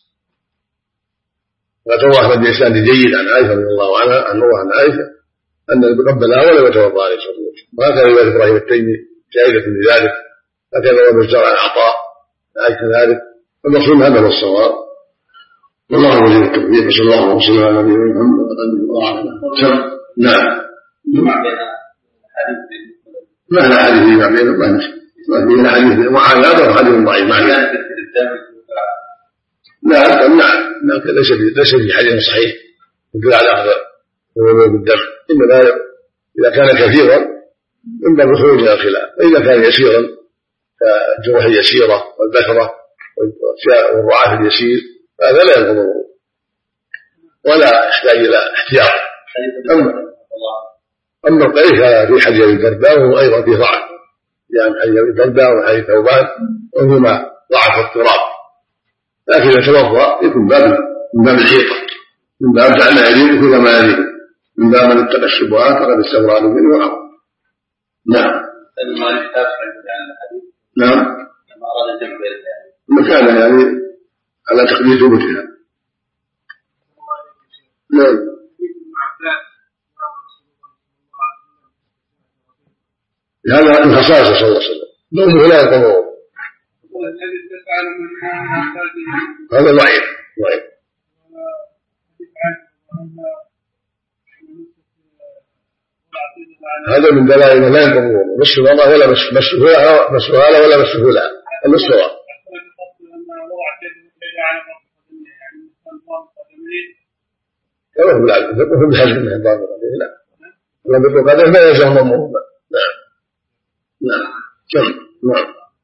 وروى أحمد بإسناد جيد عن عائشة رضي الله عنها عن روى عن عائشة أن قبلها ولم يتوضأ عليه الصلاة والسلام، وهكذا رواية إبراهيم التيمي شاهدة لذلك، هكذا روى مزدار عن عطاء عائشة ذلك، والمقصود هذا هو الصواب. والله ولي التوفيق، صلى الله وسلم على نبينا محمد وعلى آله وصحبه. نعم. ما لا حديث يجمع بين الله نفسه، ما حديث معاذ وحديث ضعيف معنى. لا نعم، لكن ليس ليس في حديث صحيح يدل على أخذ الوضوء بالدم، إنما إذا كان كثيرا من باب الخروج إلى الخلاف، فإذا كان يسيرا كالجروح اليسيرة والبشرة والرعاف اليسير فهذا لا ينقض الوضوء ولا يحتاج إلى احتياط. أما أما الضعيف في حديث الدرداء وهو أيضا في ضعف، يعني حديث الدرداء وحديث ثوبان وهما ضعف اضطراب، لكن إذا توضأ يكون باب من باب الحيطة، من باب جعل ما يليق كل ما يليق، من باب من اتقى الشبهات فقد استبرأ منه والأمر. نعم. نعم. مكانه يعني على تقدير ثبوتها. نعم. هذا من خصائصه صلى الله عليه وسلم، نومه لا يقوم، هذا ضعيف ضعيف. هذا من دلائل لا ينقض الوضوء، مس المرأة ولا مسها مسها ولا مسه لها، المسها وهو بالعدل وهو بحزم من عباد الله. لا لم يكن قدر لا يزال ضمه. نعم نعم كم نعم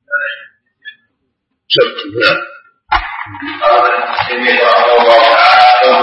سبت نعم. قال المسلمين رحمه الله تعالى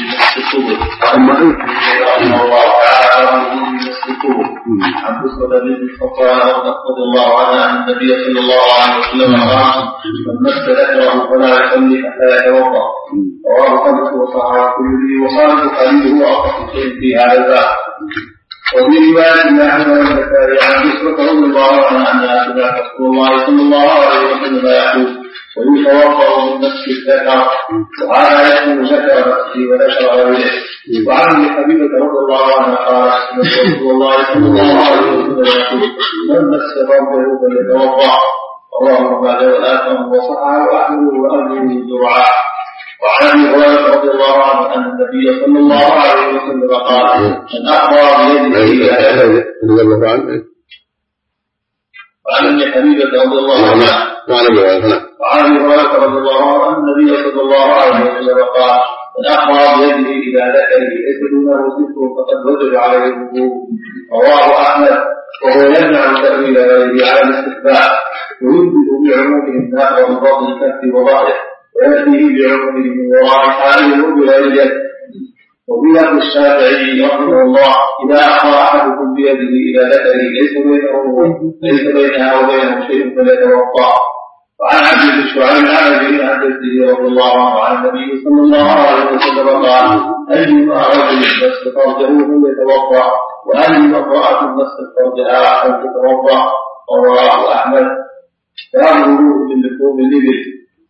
رحمه الله تعالى عن قصة بنت الصفوان رضي الله عنها عن النبي صلى الله عليه وسلم قال من مس ذكره فلا يصلي حتى يتوضأ، رواه خمسة وصححه الترمذي وقال البخاري هو أصح شيء في هذا الباب. وفي رواية ابن أحمد والبخاري عن بشرى رضي الله عنها أنها سمعت رسول الله صلى الله عليه وسلم يقول ويتوضأ من نفس الذكر وعلى يكون ذكر نفسه ونشر غيره. وعن ابن حبيبة رضي الله عنها قال سمعت رسول الله صلى الله عليه وسلم يقول من مس ربه فليتوضأ، رواه أبو داود والآثم وصححه وأحمد وأرجه الدعاء. وعن ابي هريره رضي الله عنه ان النبي صلى الله عليه وسلم قال من اخبر بيده الى وعن ابن حبيبه رضي الله عنه وعن ابي هريره رضي الله عنه ان النبي صلى الله عليه وسلم قال من اخبر بيده الى ذكره ليس دونه ذكر فقد وجب عليه الوضوء، رواه احمد. وهو يمنع تاويل غيره على الاستحباب ويثبت بعمومه الناس وباطن الكف وظاهره ويأتيه بعمره من وراء حاله بلا يد. وبلغ الشافعي رحمه الله إذا أخبر أحدكم بيده إلى ذكره ليس بينه ليس بينها وبينه شيء فليتوضأ. وعن عبد بن شعيب عن أبيه عن جده رضي الله عنه عن النبي صلى الله عليه وسلم قال أيما رجل مس فرجه فليتوضأ وأيما امرأة مس فرجها فلتتوضأ، رواه أحمد. باب الوضوء من لحوم الإبل.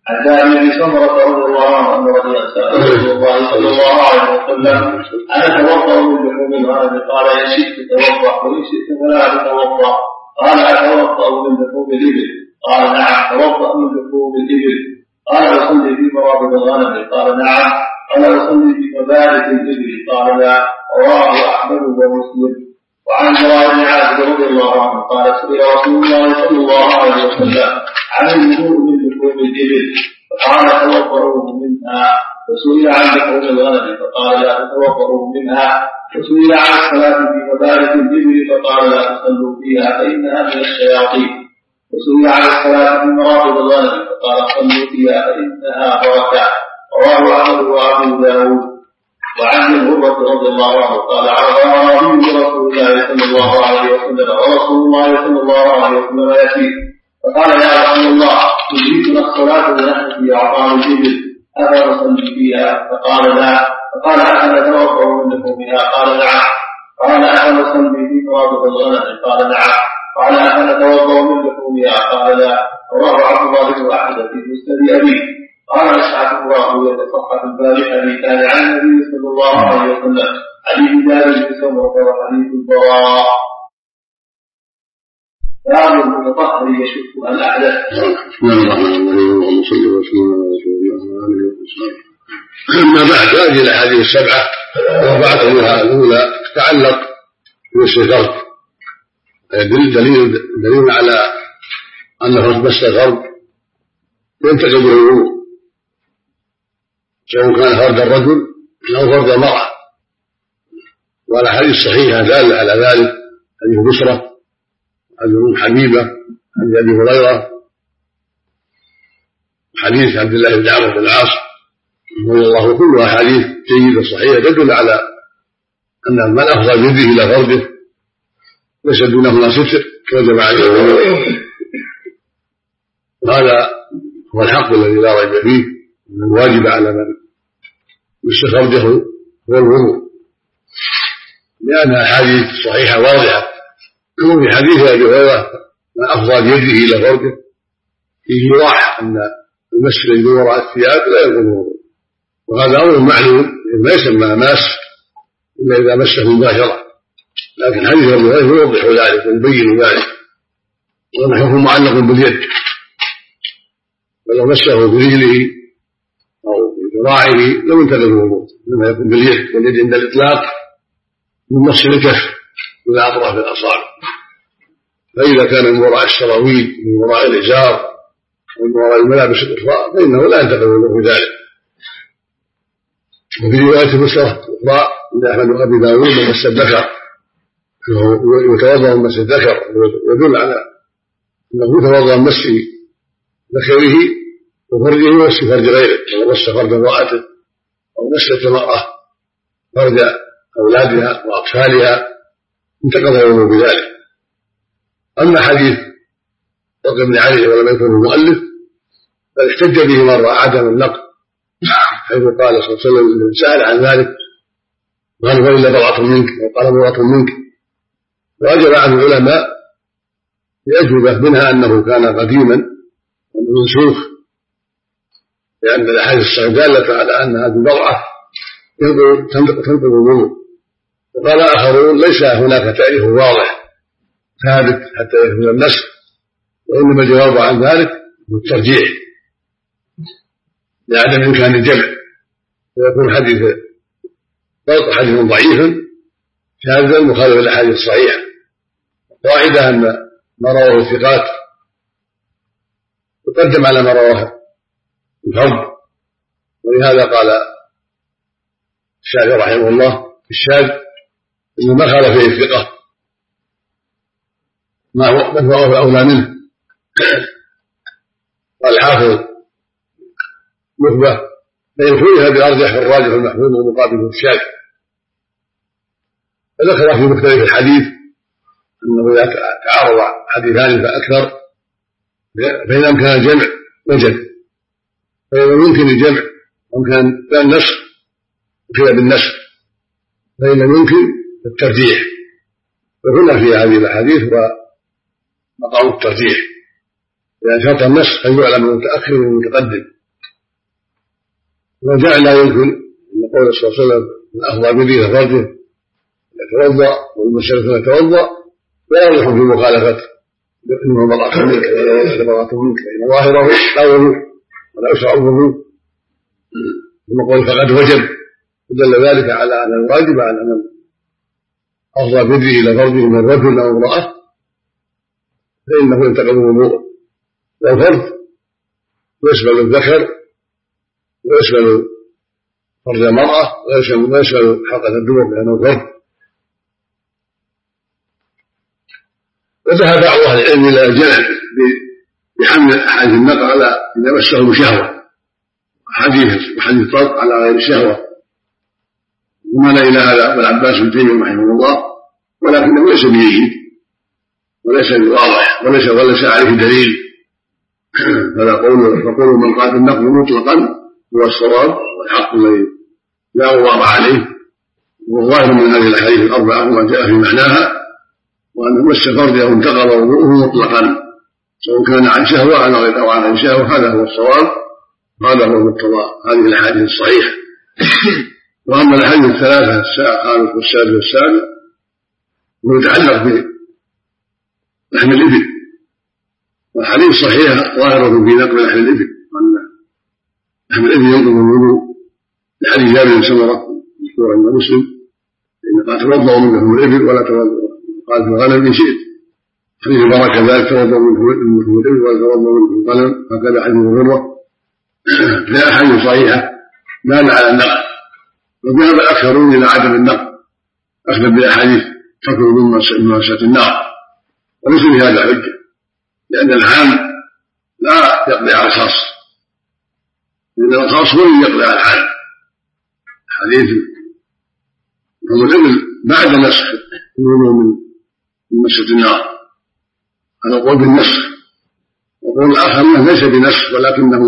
عن جابر بن سمرة رضي الله عنه أن رسول الله صلى الله عليه وسلم أنا أتوضأ من لحوم الغنم قال إن شئت توضأ وإن شئت فلا تتوضأ قال أتوضأ من لحوم الإبل قال نعم توضأ من لحوم الإبل قال أصلي في مرابض الغنم قال نعم قال أصلي في مبارك الإبل قال لا رواه أحمد ومسلم. وعن جابر بن عازب رضي الله عنه قال سئل رسول الله صلى الله عليه وسلم عن الوضوء من لحوم الإبل فقال توضؤوا منها وسئل عن لحوم الغنم فقال لا تتوضؤوا منها وسئل عن الصلاة في مبارك الإبل فقال لا تصلوا فيها فإنها من الشياطين وسئل عن الصلاة في مرابض الغنم فقال صلوا فيها فإنها بركة. رواه أحمد وأبو داود. وعن الهرة رضي الله عنه قال عرض رسول الله صلى الله عليه وسلم ورسول الله صلى الله عليه وسلم يأتي فقال يا رسول الله تريدنا الصلاة ونحن في أعطان الإبل أفلا نصلي فيها فقال لا فقال أفلا نتوضأ من لحومها قال نعم قال أفلا نصلي في مرابض الغنم قال نعم قال أفلا نتوضأ من لحومها قال لا. رواه عبد الله بن أحمد في مسند أبيه قال أشعث الله يتصفح البارحة كان عن النبي صلى الله عليه وسلم حديث جابر بن سمرة وحديث البراء باب المتطهر يشك الأحداث. بسم الله الرحمن الرحيم اللهم صل وسلم على رسول الله وعلى آله وصحبه. أما بعد هذه الأحاديث السبعة أربعة منها الأولى تتعلق بمس الفرج دليل دليل على أنه مس الفرج ينتقل به الوضوء سواء كان فرد الرجل أو فرد المرأة والأحاديث الصحيحة دالة على ذلك حديث بشرى حديث أم حبيبة حديث أبي هريرة حديث عبد الله بن عمرو بن العاص رضي الله عنه كلها أحاديث جيدة صحيحة تدل على أن من أفضى بيده إلى فرده ليس دونهما ستر وجب عليه وهذا هو الحق الذي لا ريب فيه أن الواجب على من مس فرجه هو الوضوء لأنها أحاديث صحيحة واضحة وفي حديث أبي هريرة من أفضى بيده إلى فرجه فيه إيضاح أن المس من وراء الثياب لا يكون وضوء وهذا أمر معلوم ما يسمى ماس إلا إذا مسه مباشرة لكن حديث أبي هريرة يوضح ذلك ويبين ذلك وأن حكم معلق باليد ولو مسه برجله أو بذراعه لم ينتقل الوضوء لما يكون باليد واليد عند الإطلاق من نص الكف إلى أطراف الأصابع فإذا كان من وراء السراويل من وراء الإزار ومن وراء الملابس الأخرى فإنه لا ينتقل الوضوء بذلك. وفي رواية بشرى أخرى عند أحمد وأبي داود من مس الذكر يتوضأ من مس الذكر يدل على أنه يتوضأ من مس ذكره وفرجه ومس فرج غيره لو مس فرج امرأته أو مست المرأة فرج أولادها وأطفالها انتقض الوضوء بذلك. أما حديث رقم بن علي ولم يكن المؤلف بل احتج به مرة عدم النقل حيث قال صلى الله عليه وسلم من سأل عن ذلك قال فإلا بضعة منك أو قال بضعة منك وأجاب عن العلماء بأجوبة منها أنه كان قديما وأنه منسوخ لأن الأحاديث الصحيحة دالة على أن هذه البضعة تنقض الوضوء. وقال آخرون ليس هناك تأليف واضح ثابت حتى يكون النسخ وإنما الجواب عن ذلك بالترجيح لعدم إمكان الجمع ويكون حديث فرق حديث ضعيفا شاذا مخالف للأحاديث الصحيحة. قاعدة أن ما رواه الثقات يقدم على ما رواه الفرد ولهذا قال الشافعي رحمه الله في الشاذ إنه ما خالف فيه الثقة ما هو من هو أولى منه. قال الحافظ نخبة فإن خلف بأرجح الراجح المحفوظ ومقابله الشاذ فذكر في مختلف الحديث أنه إذا تعارض حديثان فأكثر فإن أمكن الجمع وجد فإذا يمكن الجمع أمكن النسخ وكذا بالنسخ فإن لم يمكن الترجيح فكنا في هذه الأحاديث ومقام الترجيح لأن شرط النسخ أن يعلم المتأخر من المتقدم. وجاء لا يمكن أن قول صلى الله عليه وسلم من أفضى بدين فرجه يتوضأ والمسلم يتوضأ لا يصح في مخالفته إنه براءة منك ولا براءة منك فإن ظاهره لا وضوء ولا يشرع الوضوء ثم قول فقد وجب ودل ذلك على أن الواجب على من أفضى بديه إلى فرجه من رجل أو امرأة فإنه ينتقض وضوءه. والفرج يشمل الذكر ويشمل فرج المرأة ويشمل حلقة الدبر لأنه فرج. وذهب بعض أهل العلم إلى الجنح بحمل أحاديث النقل على إذا مسه بشهوة حديث وحديث الطلق على غير الشهوة ومال إلى هذا ابن عباس بن تيمية رحمه الله ولكنه ليس بجيد وليس بواضح وليس وليس عليه دليل فلا قول فقول من قال النقل مطلقا هو الصواب والحق الذي لا غبار عليه والظاهر من هذه الاحاديث الاربعه وما جاء في معناها وان مس فرجه انتقض وضوءه مطلقا سواء كان عن شهوه او عن شهوه هذا هو الصواب هذا هو المقتضى هذه الاحاديث الصحيحه. واما الاحاديث الثلاثه الخامس والسادس والسابع ويتعلق بلحم الابل والحديث صحيح ظاهره في نقل لحم الابل وان لحم الابل ينقض الوضوء لحديث جابر بن سمره مذكور عند مسلم ان قال توضؤوا من لحم الابل ولا توضؤوا قال في الغنم ان شئت حديث البركه ذلك توضؤوا من لحم الابل ولا توضؤوا من الغنم هكذا حديث الغره لا احاديث صحيحه دال على النقل وذهب الاكثرون الى عدم النقل اخذا باحاديث تكفر من مسه النار وليس بهذا حجه لان العام لا يقضي على الخاص لان الخاص هو الذي يقضي على العام. حديث لحم الابل بعد نسخ الوضوء من مسه النار هذا قول بالنسخ وقول الاخر انه ليس بنسخ ولكنه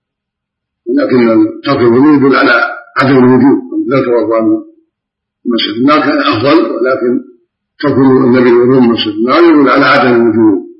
ولكن ترك الوضوء يدل على عدم الوجوب لا توضا من مسجد النار كان افضل ولكن ترك النبي الوضوء من مسجد النار يدل على عدم الوجوب.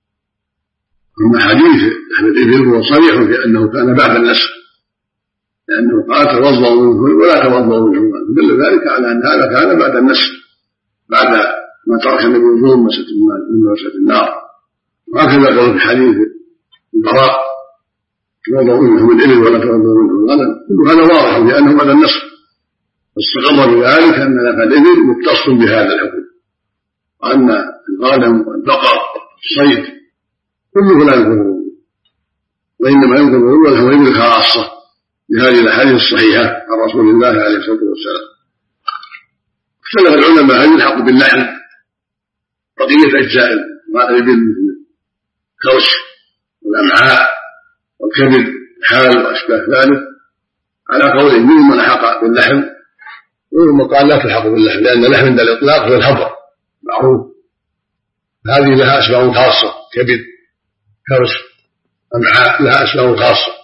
اما حديث احمد الابل هو صريح في انه كان بعد النسخ لانه قال توضؤوا ولا توضؤوا من الجمعه دل ذلك على ان هذا كان بعد النسخ بعد ما ترك النبي الوضوء من مسجد النار. وهكذا قال في حديث البراء توضؤوا منهم الابل ولا توضؤوا منهم الغنم كل هذا واضح لانه بعد النسخ واستقر بذلك ان لحم الابل مختص بهذا الحكم وان الغنم والبقر والصيد كله لا ينقض الوضوء وانما ينقض الوضوء لحم الابل خاصه بهذه الاحاديث الصحيحه عن رسول الله عليه الصلاه والسلام. اختلف العلماء هل يلحق باللحم بقيه اجزاء الابل مثل الكرش والامعاء والكبد حال واشباه ذلك على قول منهم من لحق باللحم ومنهم قال لا تلحق باللحم لان اللحم عند الاطلاق هو الحبر معروف هذه لها اسباب خاصه كبد كرش امعاء لها اسباب خاصه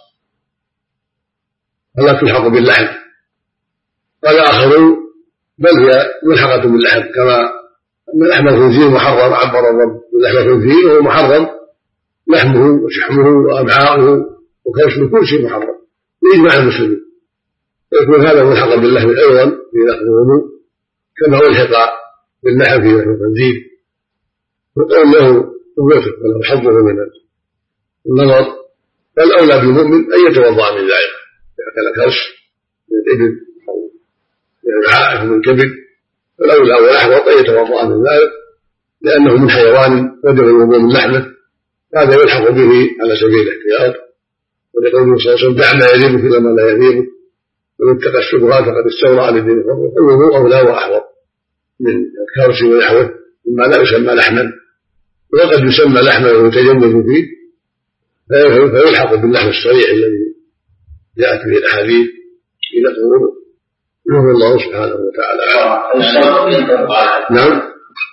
فلا تلحق باللحم. قال اخرون بل هي ملحقه باللحم كما ان لحم الخنزير محرم عبر الرب بلحم الخنزير وهو محرم لحمه وشحمه وامعاؤه وكرشه كل شيء محرم باجماع المسلمين يكون هذا ملحقا باللحم ايضا في نقض الوضوء كما هو الحق باللحم في لحم الخنزير وقول له قوته وله حظه من النظر فالاولى بالمؤمن ان يتوضا من ذلك اذا كان كرش من الابل او من الامعاء من الكبد فالاولى والاحوط ان يتوضا من ذلك لانه من حيوان وجب الوضوء من لحمه هذا يلحق به على سبيل الاحتياط ولقوله صلى الله عليه وسلم دع ما يليق الى ما لا يليق ومن اتقى الشبهات فقد استولى على الدين الوضوء اولى واحوط من الكرش ونحوه مما لا يسمى لحما وقد يسمى لحما ويتجمد فيه فيلحق باللحم الصريح الذي جاءت به الاحاديث في نقض الوضوء نور الله سبحانه وتعالى. نعم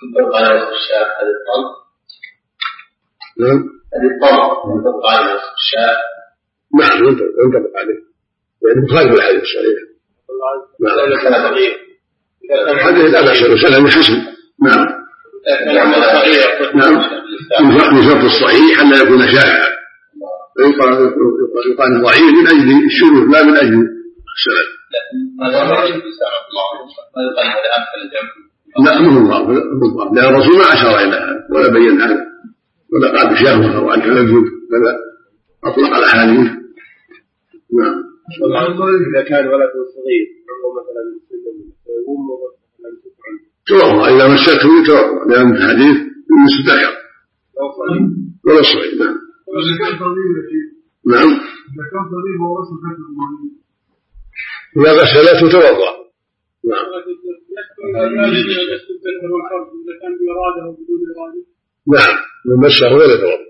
نعم هذه الطرق ينطبق على الشاء نعم ينطبق عليه يعني مخالف الحديث الصحيح. نعم الحديث لا بأس به سلم حسن. نعم نعم من شرط الصحيح أن يكون شائعا، يقال ضعيف من أجل الشذوذ لا من أجل السند. لا مو الله لأن الرسول ما أشار إلى هذا ولا بين هذا ولا قال بشهوة أو أن تنجد بل أطلق الأحاديث. نعم. إذا كان ولد صغير مثلا أمه توضأ إذا مسته توضأ لأن الحديث بالنسبة ذكر ولا صغير. نعم. نعم. إذا غسلته توضأ. نعم. نعم من مسه ولا توضأ.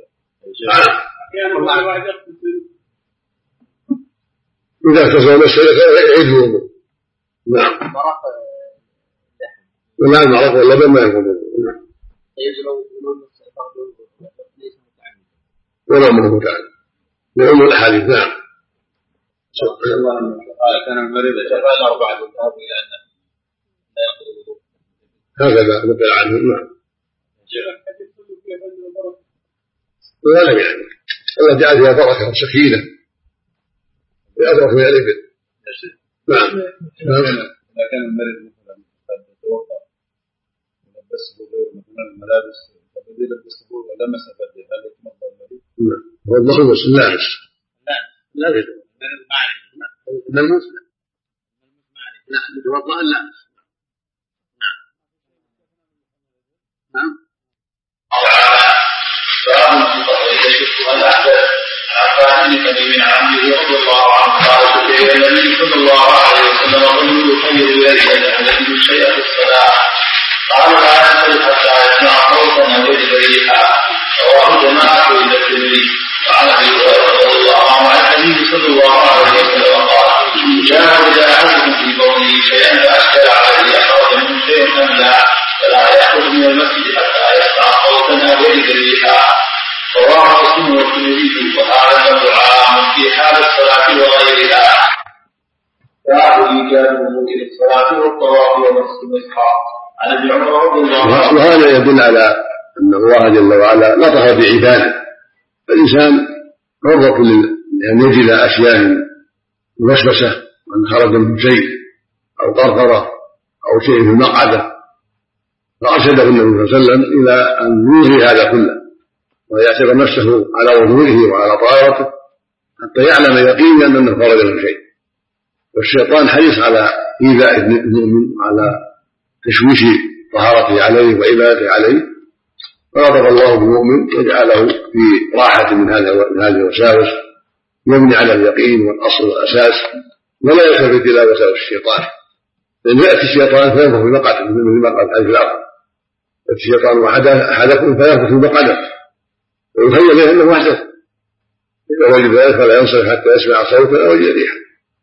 إذا اغتسل مسه يعيد الوضوء. نعم. ولا المعرق واللبن ما ينقض الوضوء. ولا ما هو متعلم لعلم الأحاديث. نعم. سبحان الله قال كان المريض شفاء الأربعة الذهاب إلى أن لا ينقض الوضوء هكذا نقل عنه. نعم. ولا لم يعني الله جعل فيها بركة وسكينة وأدرك من الإبل. نعم. إذا كان المريض مثلا قد يتوضأ ولبسه غير مثلا الملابس فالذي لبسه ولمس بدله هل يتمضى المريض؟ نعم. هو المخلص اللابس لا لا يدري من المسلم لا يتوضأ اللابس. نعم. باب في تطهير الشرك والاحداث. عن فاطمه بن عمه رضي الله عنه قال سئل النبي صلى الله عليه وسلم رجل يخير اليه ان يحدث الشيء في الصلاه قال لا ينصرف حتى يسمع صوتا او يجد ريحا. رواه جماعه الى الترمذي. وعن ابي هريره رضي الله عنه عن النبي صلى الله عليه وسلم قال جاء اذا احدكم في بوله شيئا فاشكل عليه اخرج منه شيئا ام لا فلا يخرج من المسجد حتى يسمع صوتا او يجد ريحا. رواه مسلم والترمذي. وهذا الامر عام في حال الصلاه وغيرها. باب ايجاد وضوء الصلاه والطواف ومس المصحف. عن ابن عمر رضي الله عنه. وهذا يدل على ان الله جل وعلا لطف بعباده. الانسان عرضه لان يجد اشياء وسوسه من خرج من شيء او قرقره او شيء في المقعده فارشده النبي صلى الله عليه وسلم الى ان يلغي هذا كله ويعتبر نفسه على وضوئه وعلى طهارته حتى يعلم يقينا انه خرج من شيء. والشيطان حريص على ايذاء المؤمن وعلى تشويش طهارته عليه وعبادته عليه فغضب الله بالمؤمن وجعله في راحه من هذه الوساوس يبني على اليقين والاصل والاساس ولا يلتفت الى وساوس الشيطان. لان ياتي الشيطان فينفخ في مقعده مثل مقعد حديث الاخر ياتي الشيطان احدكم فينفخ في مقعده ويخيل له انه احدث اذا وجد ذلك فلا ينصرف حتى يسمع صوتا او يجد ريحا.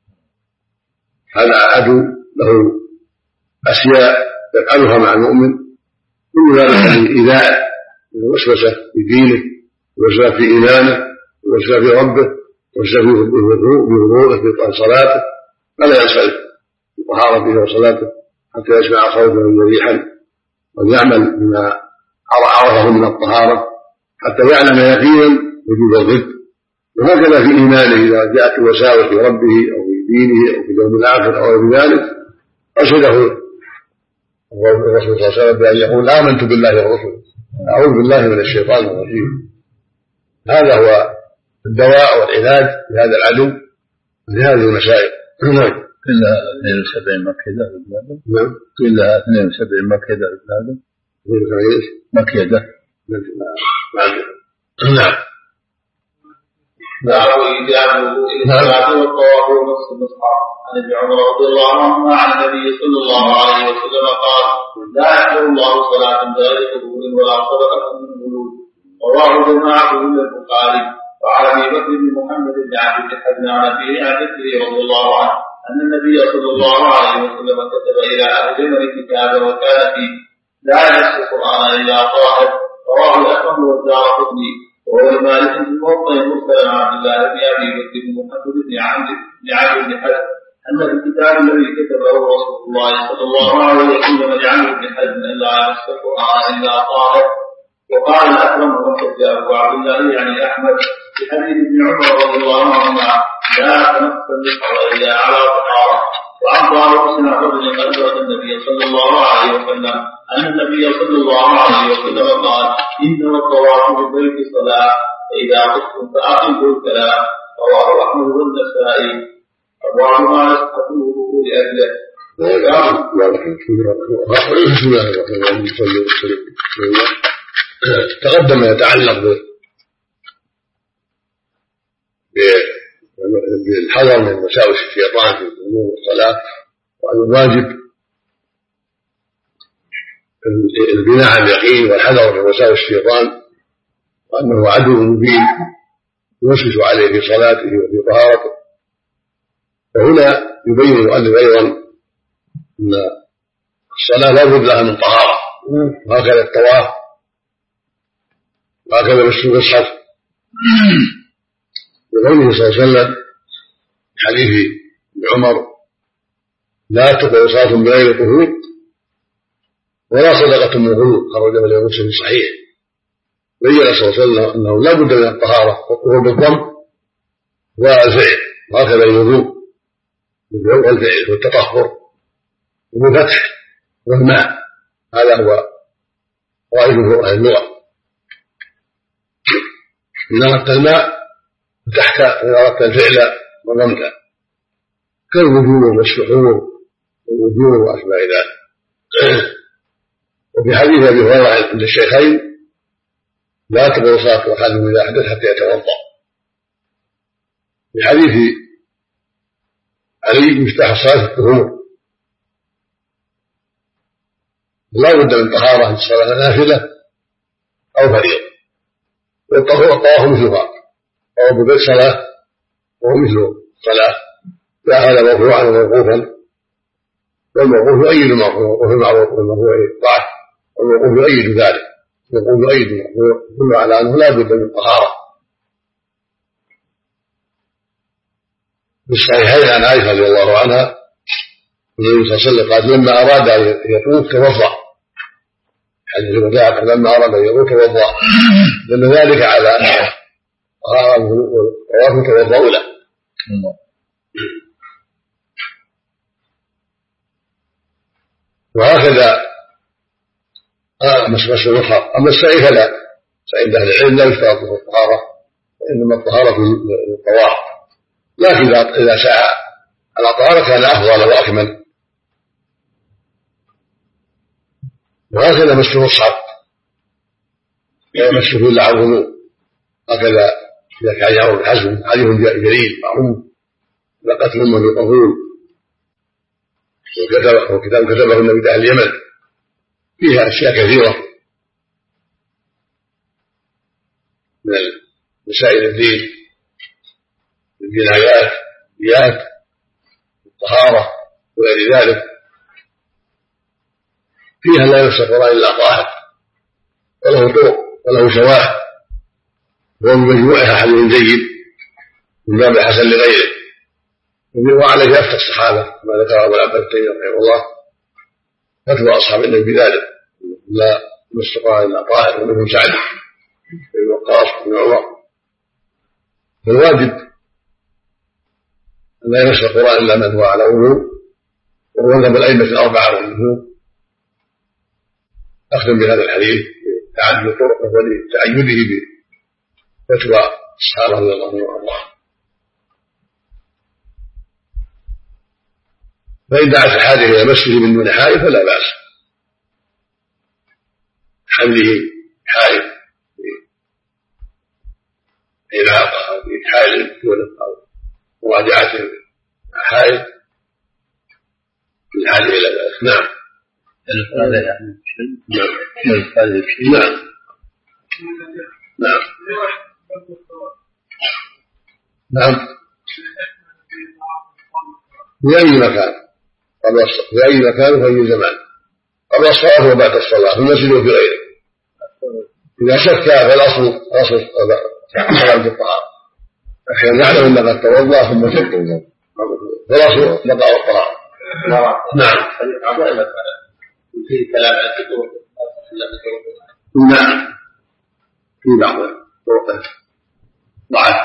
هذا عدو له اشياء يفعلها مع المؤمن كل ذلك يعني ايذاء وسوسه في دينه وسوسه في ايمانه وسوسه في ربه وسوسه في وضوءه في صلاته فلا ينصرف في طهارته وصلاته حتى يسمع صوتا او ريحا ويعمل بما عرفه من الطهاره حتى يعلم يقينا وجود الضد. وهكذا في ايمانه اذا جاءت الوساوس في ربه او في دينه او في اليوم الاخر او في ذلك ارشده الرسول صلى الله عليه وسلم بان يقول امنت بالله ورسوله اعوذ بالله من الشيطان الرجيم. هذا هو الدواء والعلاج لهذا العدو لهذه المسائل. نعم. كلها اثنين وسبعين مكيدة في بلاده. نعم. كلها اثنين وسبعين مكيدة في بلاده. مكيدة. نعم. باب ايجاب وضوء الصلاه والطواف ومس المصحف. عن ابن عمر رضي الله عنهما عن النبي صلى الله عليه وسلم قال لا يقبل الله صلاه بغير وضوء ولا صدقه من غلول. رواه جماعه من البخاري. وعن ابي بكر بن محمد بن عبد الحزن عن ابيه عن جده رضي الله عنه ان النبي صلى الله عليه وسلم كتب الى اهل جمل كتابا وكان فيه لا يمس القران الا طاهر. رواه الاكرم والدارقطني. وهو المالك بن موطئ مرسل عن عبد الله بن ابي بكر بن محمد بن عبد بن عبد بن حزم أن في الكتاب الذي كتبه رسول الله صلى الله عليه وسلم لعمرو بن حزم إلا يمسك القرآن إلا طاهر. وقال الأكرم والكذاب وعبد الله يعني أحمد في حديث ابن عمر رضي الله عنهما لا تمس البحر إلا على طهارة. وعن طارق بن رجل أدرك النبي صلى الله عليه وسلم أن النبي صلى الله عليه وسلم قال إنما الطواف بالبيت صلاة فإذا قلتم فأقيموا الكلام. رواه أحمد والنسائي. أبواب ما يسقطه لأجله. بسم الله الرحمن الرحيم. تقدم ما يتعلق بالحذر من وساوس الشيطان في امور الصلاه، وان الواجب البناء على اليقين والحذر من وساوس الشيطان، وانه عدو مبين يوسوس عليه في صلاته وفي طهارته. وهنا يبين المؤلف ايضا ان الصلاه لا بد لها من طهاره، وهكذا الطواف وهكذا مس المصحف. وقوله صلى الله عليه وسلم في حديث ابن عمر لا تقبل صلاة بغير طهور ولا صدقة من غلول، خرجه الإمام مسلم في صحيح. بين صلى الله عليه وسلم أنه لا بد من الطهارة والطهور بالضم والفعل، وهكذا الوضوء والفعل والتطهر وبالفتح والماء. هذا هو قواعد اللغة. إذا أردت الماء فتحت، إذا أردت الفعل وضمت، كالوجوه والسحور والوجوه وأشباه ذلك. وفي حديث أبي هريرة عند الشيخين لا تقبل صلاة أحدهم إذا أحدث حتى يتوضأ. في حديث علي مفتاح الصلاة الطهور، لا بد من طهارة في الصلاة نافلة أو فريضة. والطواف مثلها، طواف بالبيت صلاة وهو مثل صلاة، لا هذا مرفوعا وموقوفا، والموقوف يؤيد المرفوع، وفي المعروف والمرفوع ضعف، والموقوف يؤيد ذلك، والموقوف يؤيد المرفوع، كل على أنه لا بد من طهارة. بالصحيحين عن عائشة رضي الله عنها النبي صلى الله عليه وسلم قال لما أراد أن يطوف توضأ، حديث الوداع لما أراد أن يطوف توضأ، لأن ذلك على أن الطواف توضأ له. وهكذا مسمس الأخرى. أما السعي فلا، فعند أهل العلم لا يشترط في الطهارة، وإنما الطهارة في الطواف، لكن إذا سعى على طهارة كان أفضل وأكمل. وهكذا مس المصحف لا يمسه إلا على الوضوء، هكذا إذا كان يعرف الحزم حديث جليل معروف لقتل من الطهور، وكتاب كتبه النبي أهل اليمن فيها أشياء كثيرة من مسائل الدين، الجنايات، الديات، الطهارة وغير ذلك، فيها لا يمس القرآن إلا طاهر وله طرق وله شواهد، ومن مجموعها حديث جيد من باب حسن لغيره. وعليه يفتى الصحابة كما ذكر أبو العباس التيمي رحمه الله فتوى أصحاب النبي بذلك لا يمس القرآن إلا طاهر، ومنهم سعد بن وقاص بن عمر. فالواجب أن لا يمس القرآن إلا من هو على وضوء، وهو مذهب الأئمة الأربعة والجمهور. أخذ بهذا الحديث تعدد الطرق ولتأيده بفتوى الصحابة رضي الله عنهم. فإن دعت الحاجة إلى مسه من دون حائل فلا بأس، حمله حائل في علاقة أو في حائل دونه أو مراجعته مع حائل في الحاجة إلى ذلك. نعم. هذا يعني نعم نعم نعم نعم في أي مكان في أي مكان وفي أي زمان، قبل الصلاة وبعد الصلاة، في المسجد وفي غيره. إذا شك فالأصل الأصل الصلاة بالطهارة، لكن نعلم أنك توضأ ثم شك خلاص بقاء الطهارة. نعم. في كلام عن الطرق. نعم. في بعض الطرق ضعف.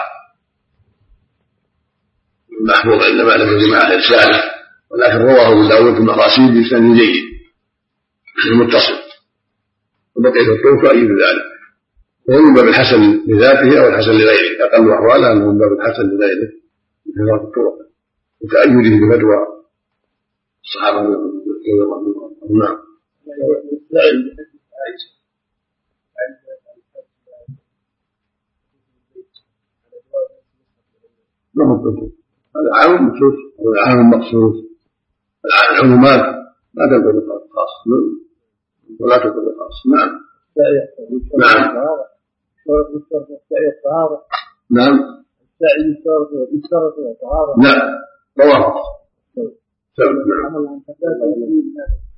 المحفوظ عندما لم يجمع على لسانه، ولكن رواه ابو داود في المراسيل بلسان جيد متصل، وبقية الطرق تؤيد ذلك، وهو من باب الحسن لذاته او الحسن لغيره، اقل احواله انه من باب الحسن لغيره بكثرة الطرق وتأيده بفتوى الصحابة رضي الله عنهم. نعم. ما هو الطرق هذا عام مخصوص، هذا عام مخصوص. العمومات لا تنطبق على الخاص ولا تنطبق على الخاص. نعم. نعم. نعم. لا، رواه. نعم.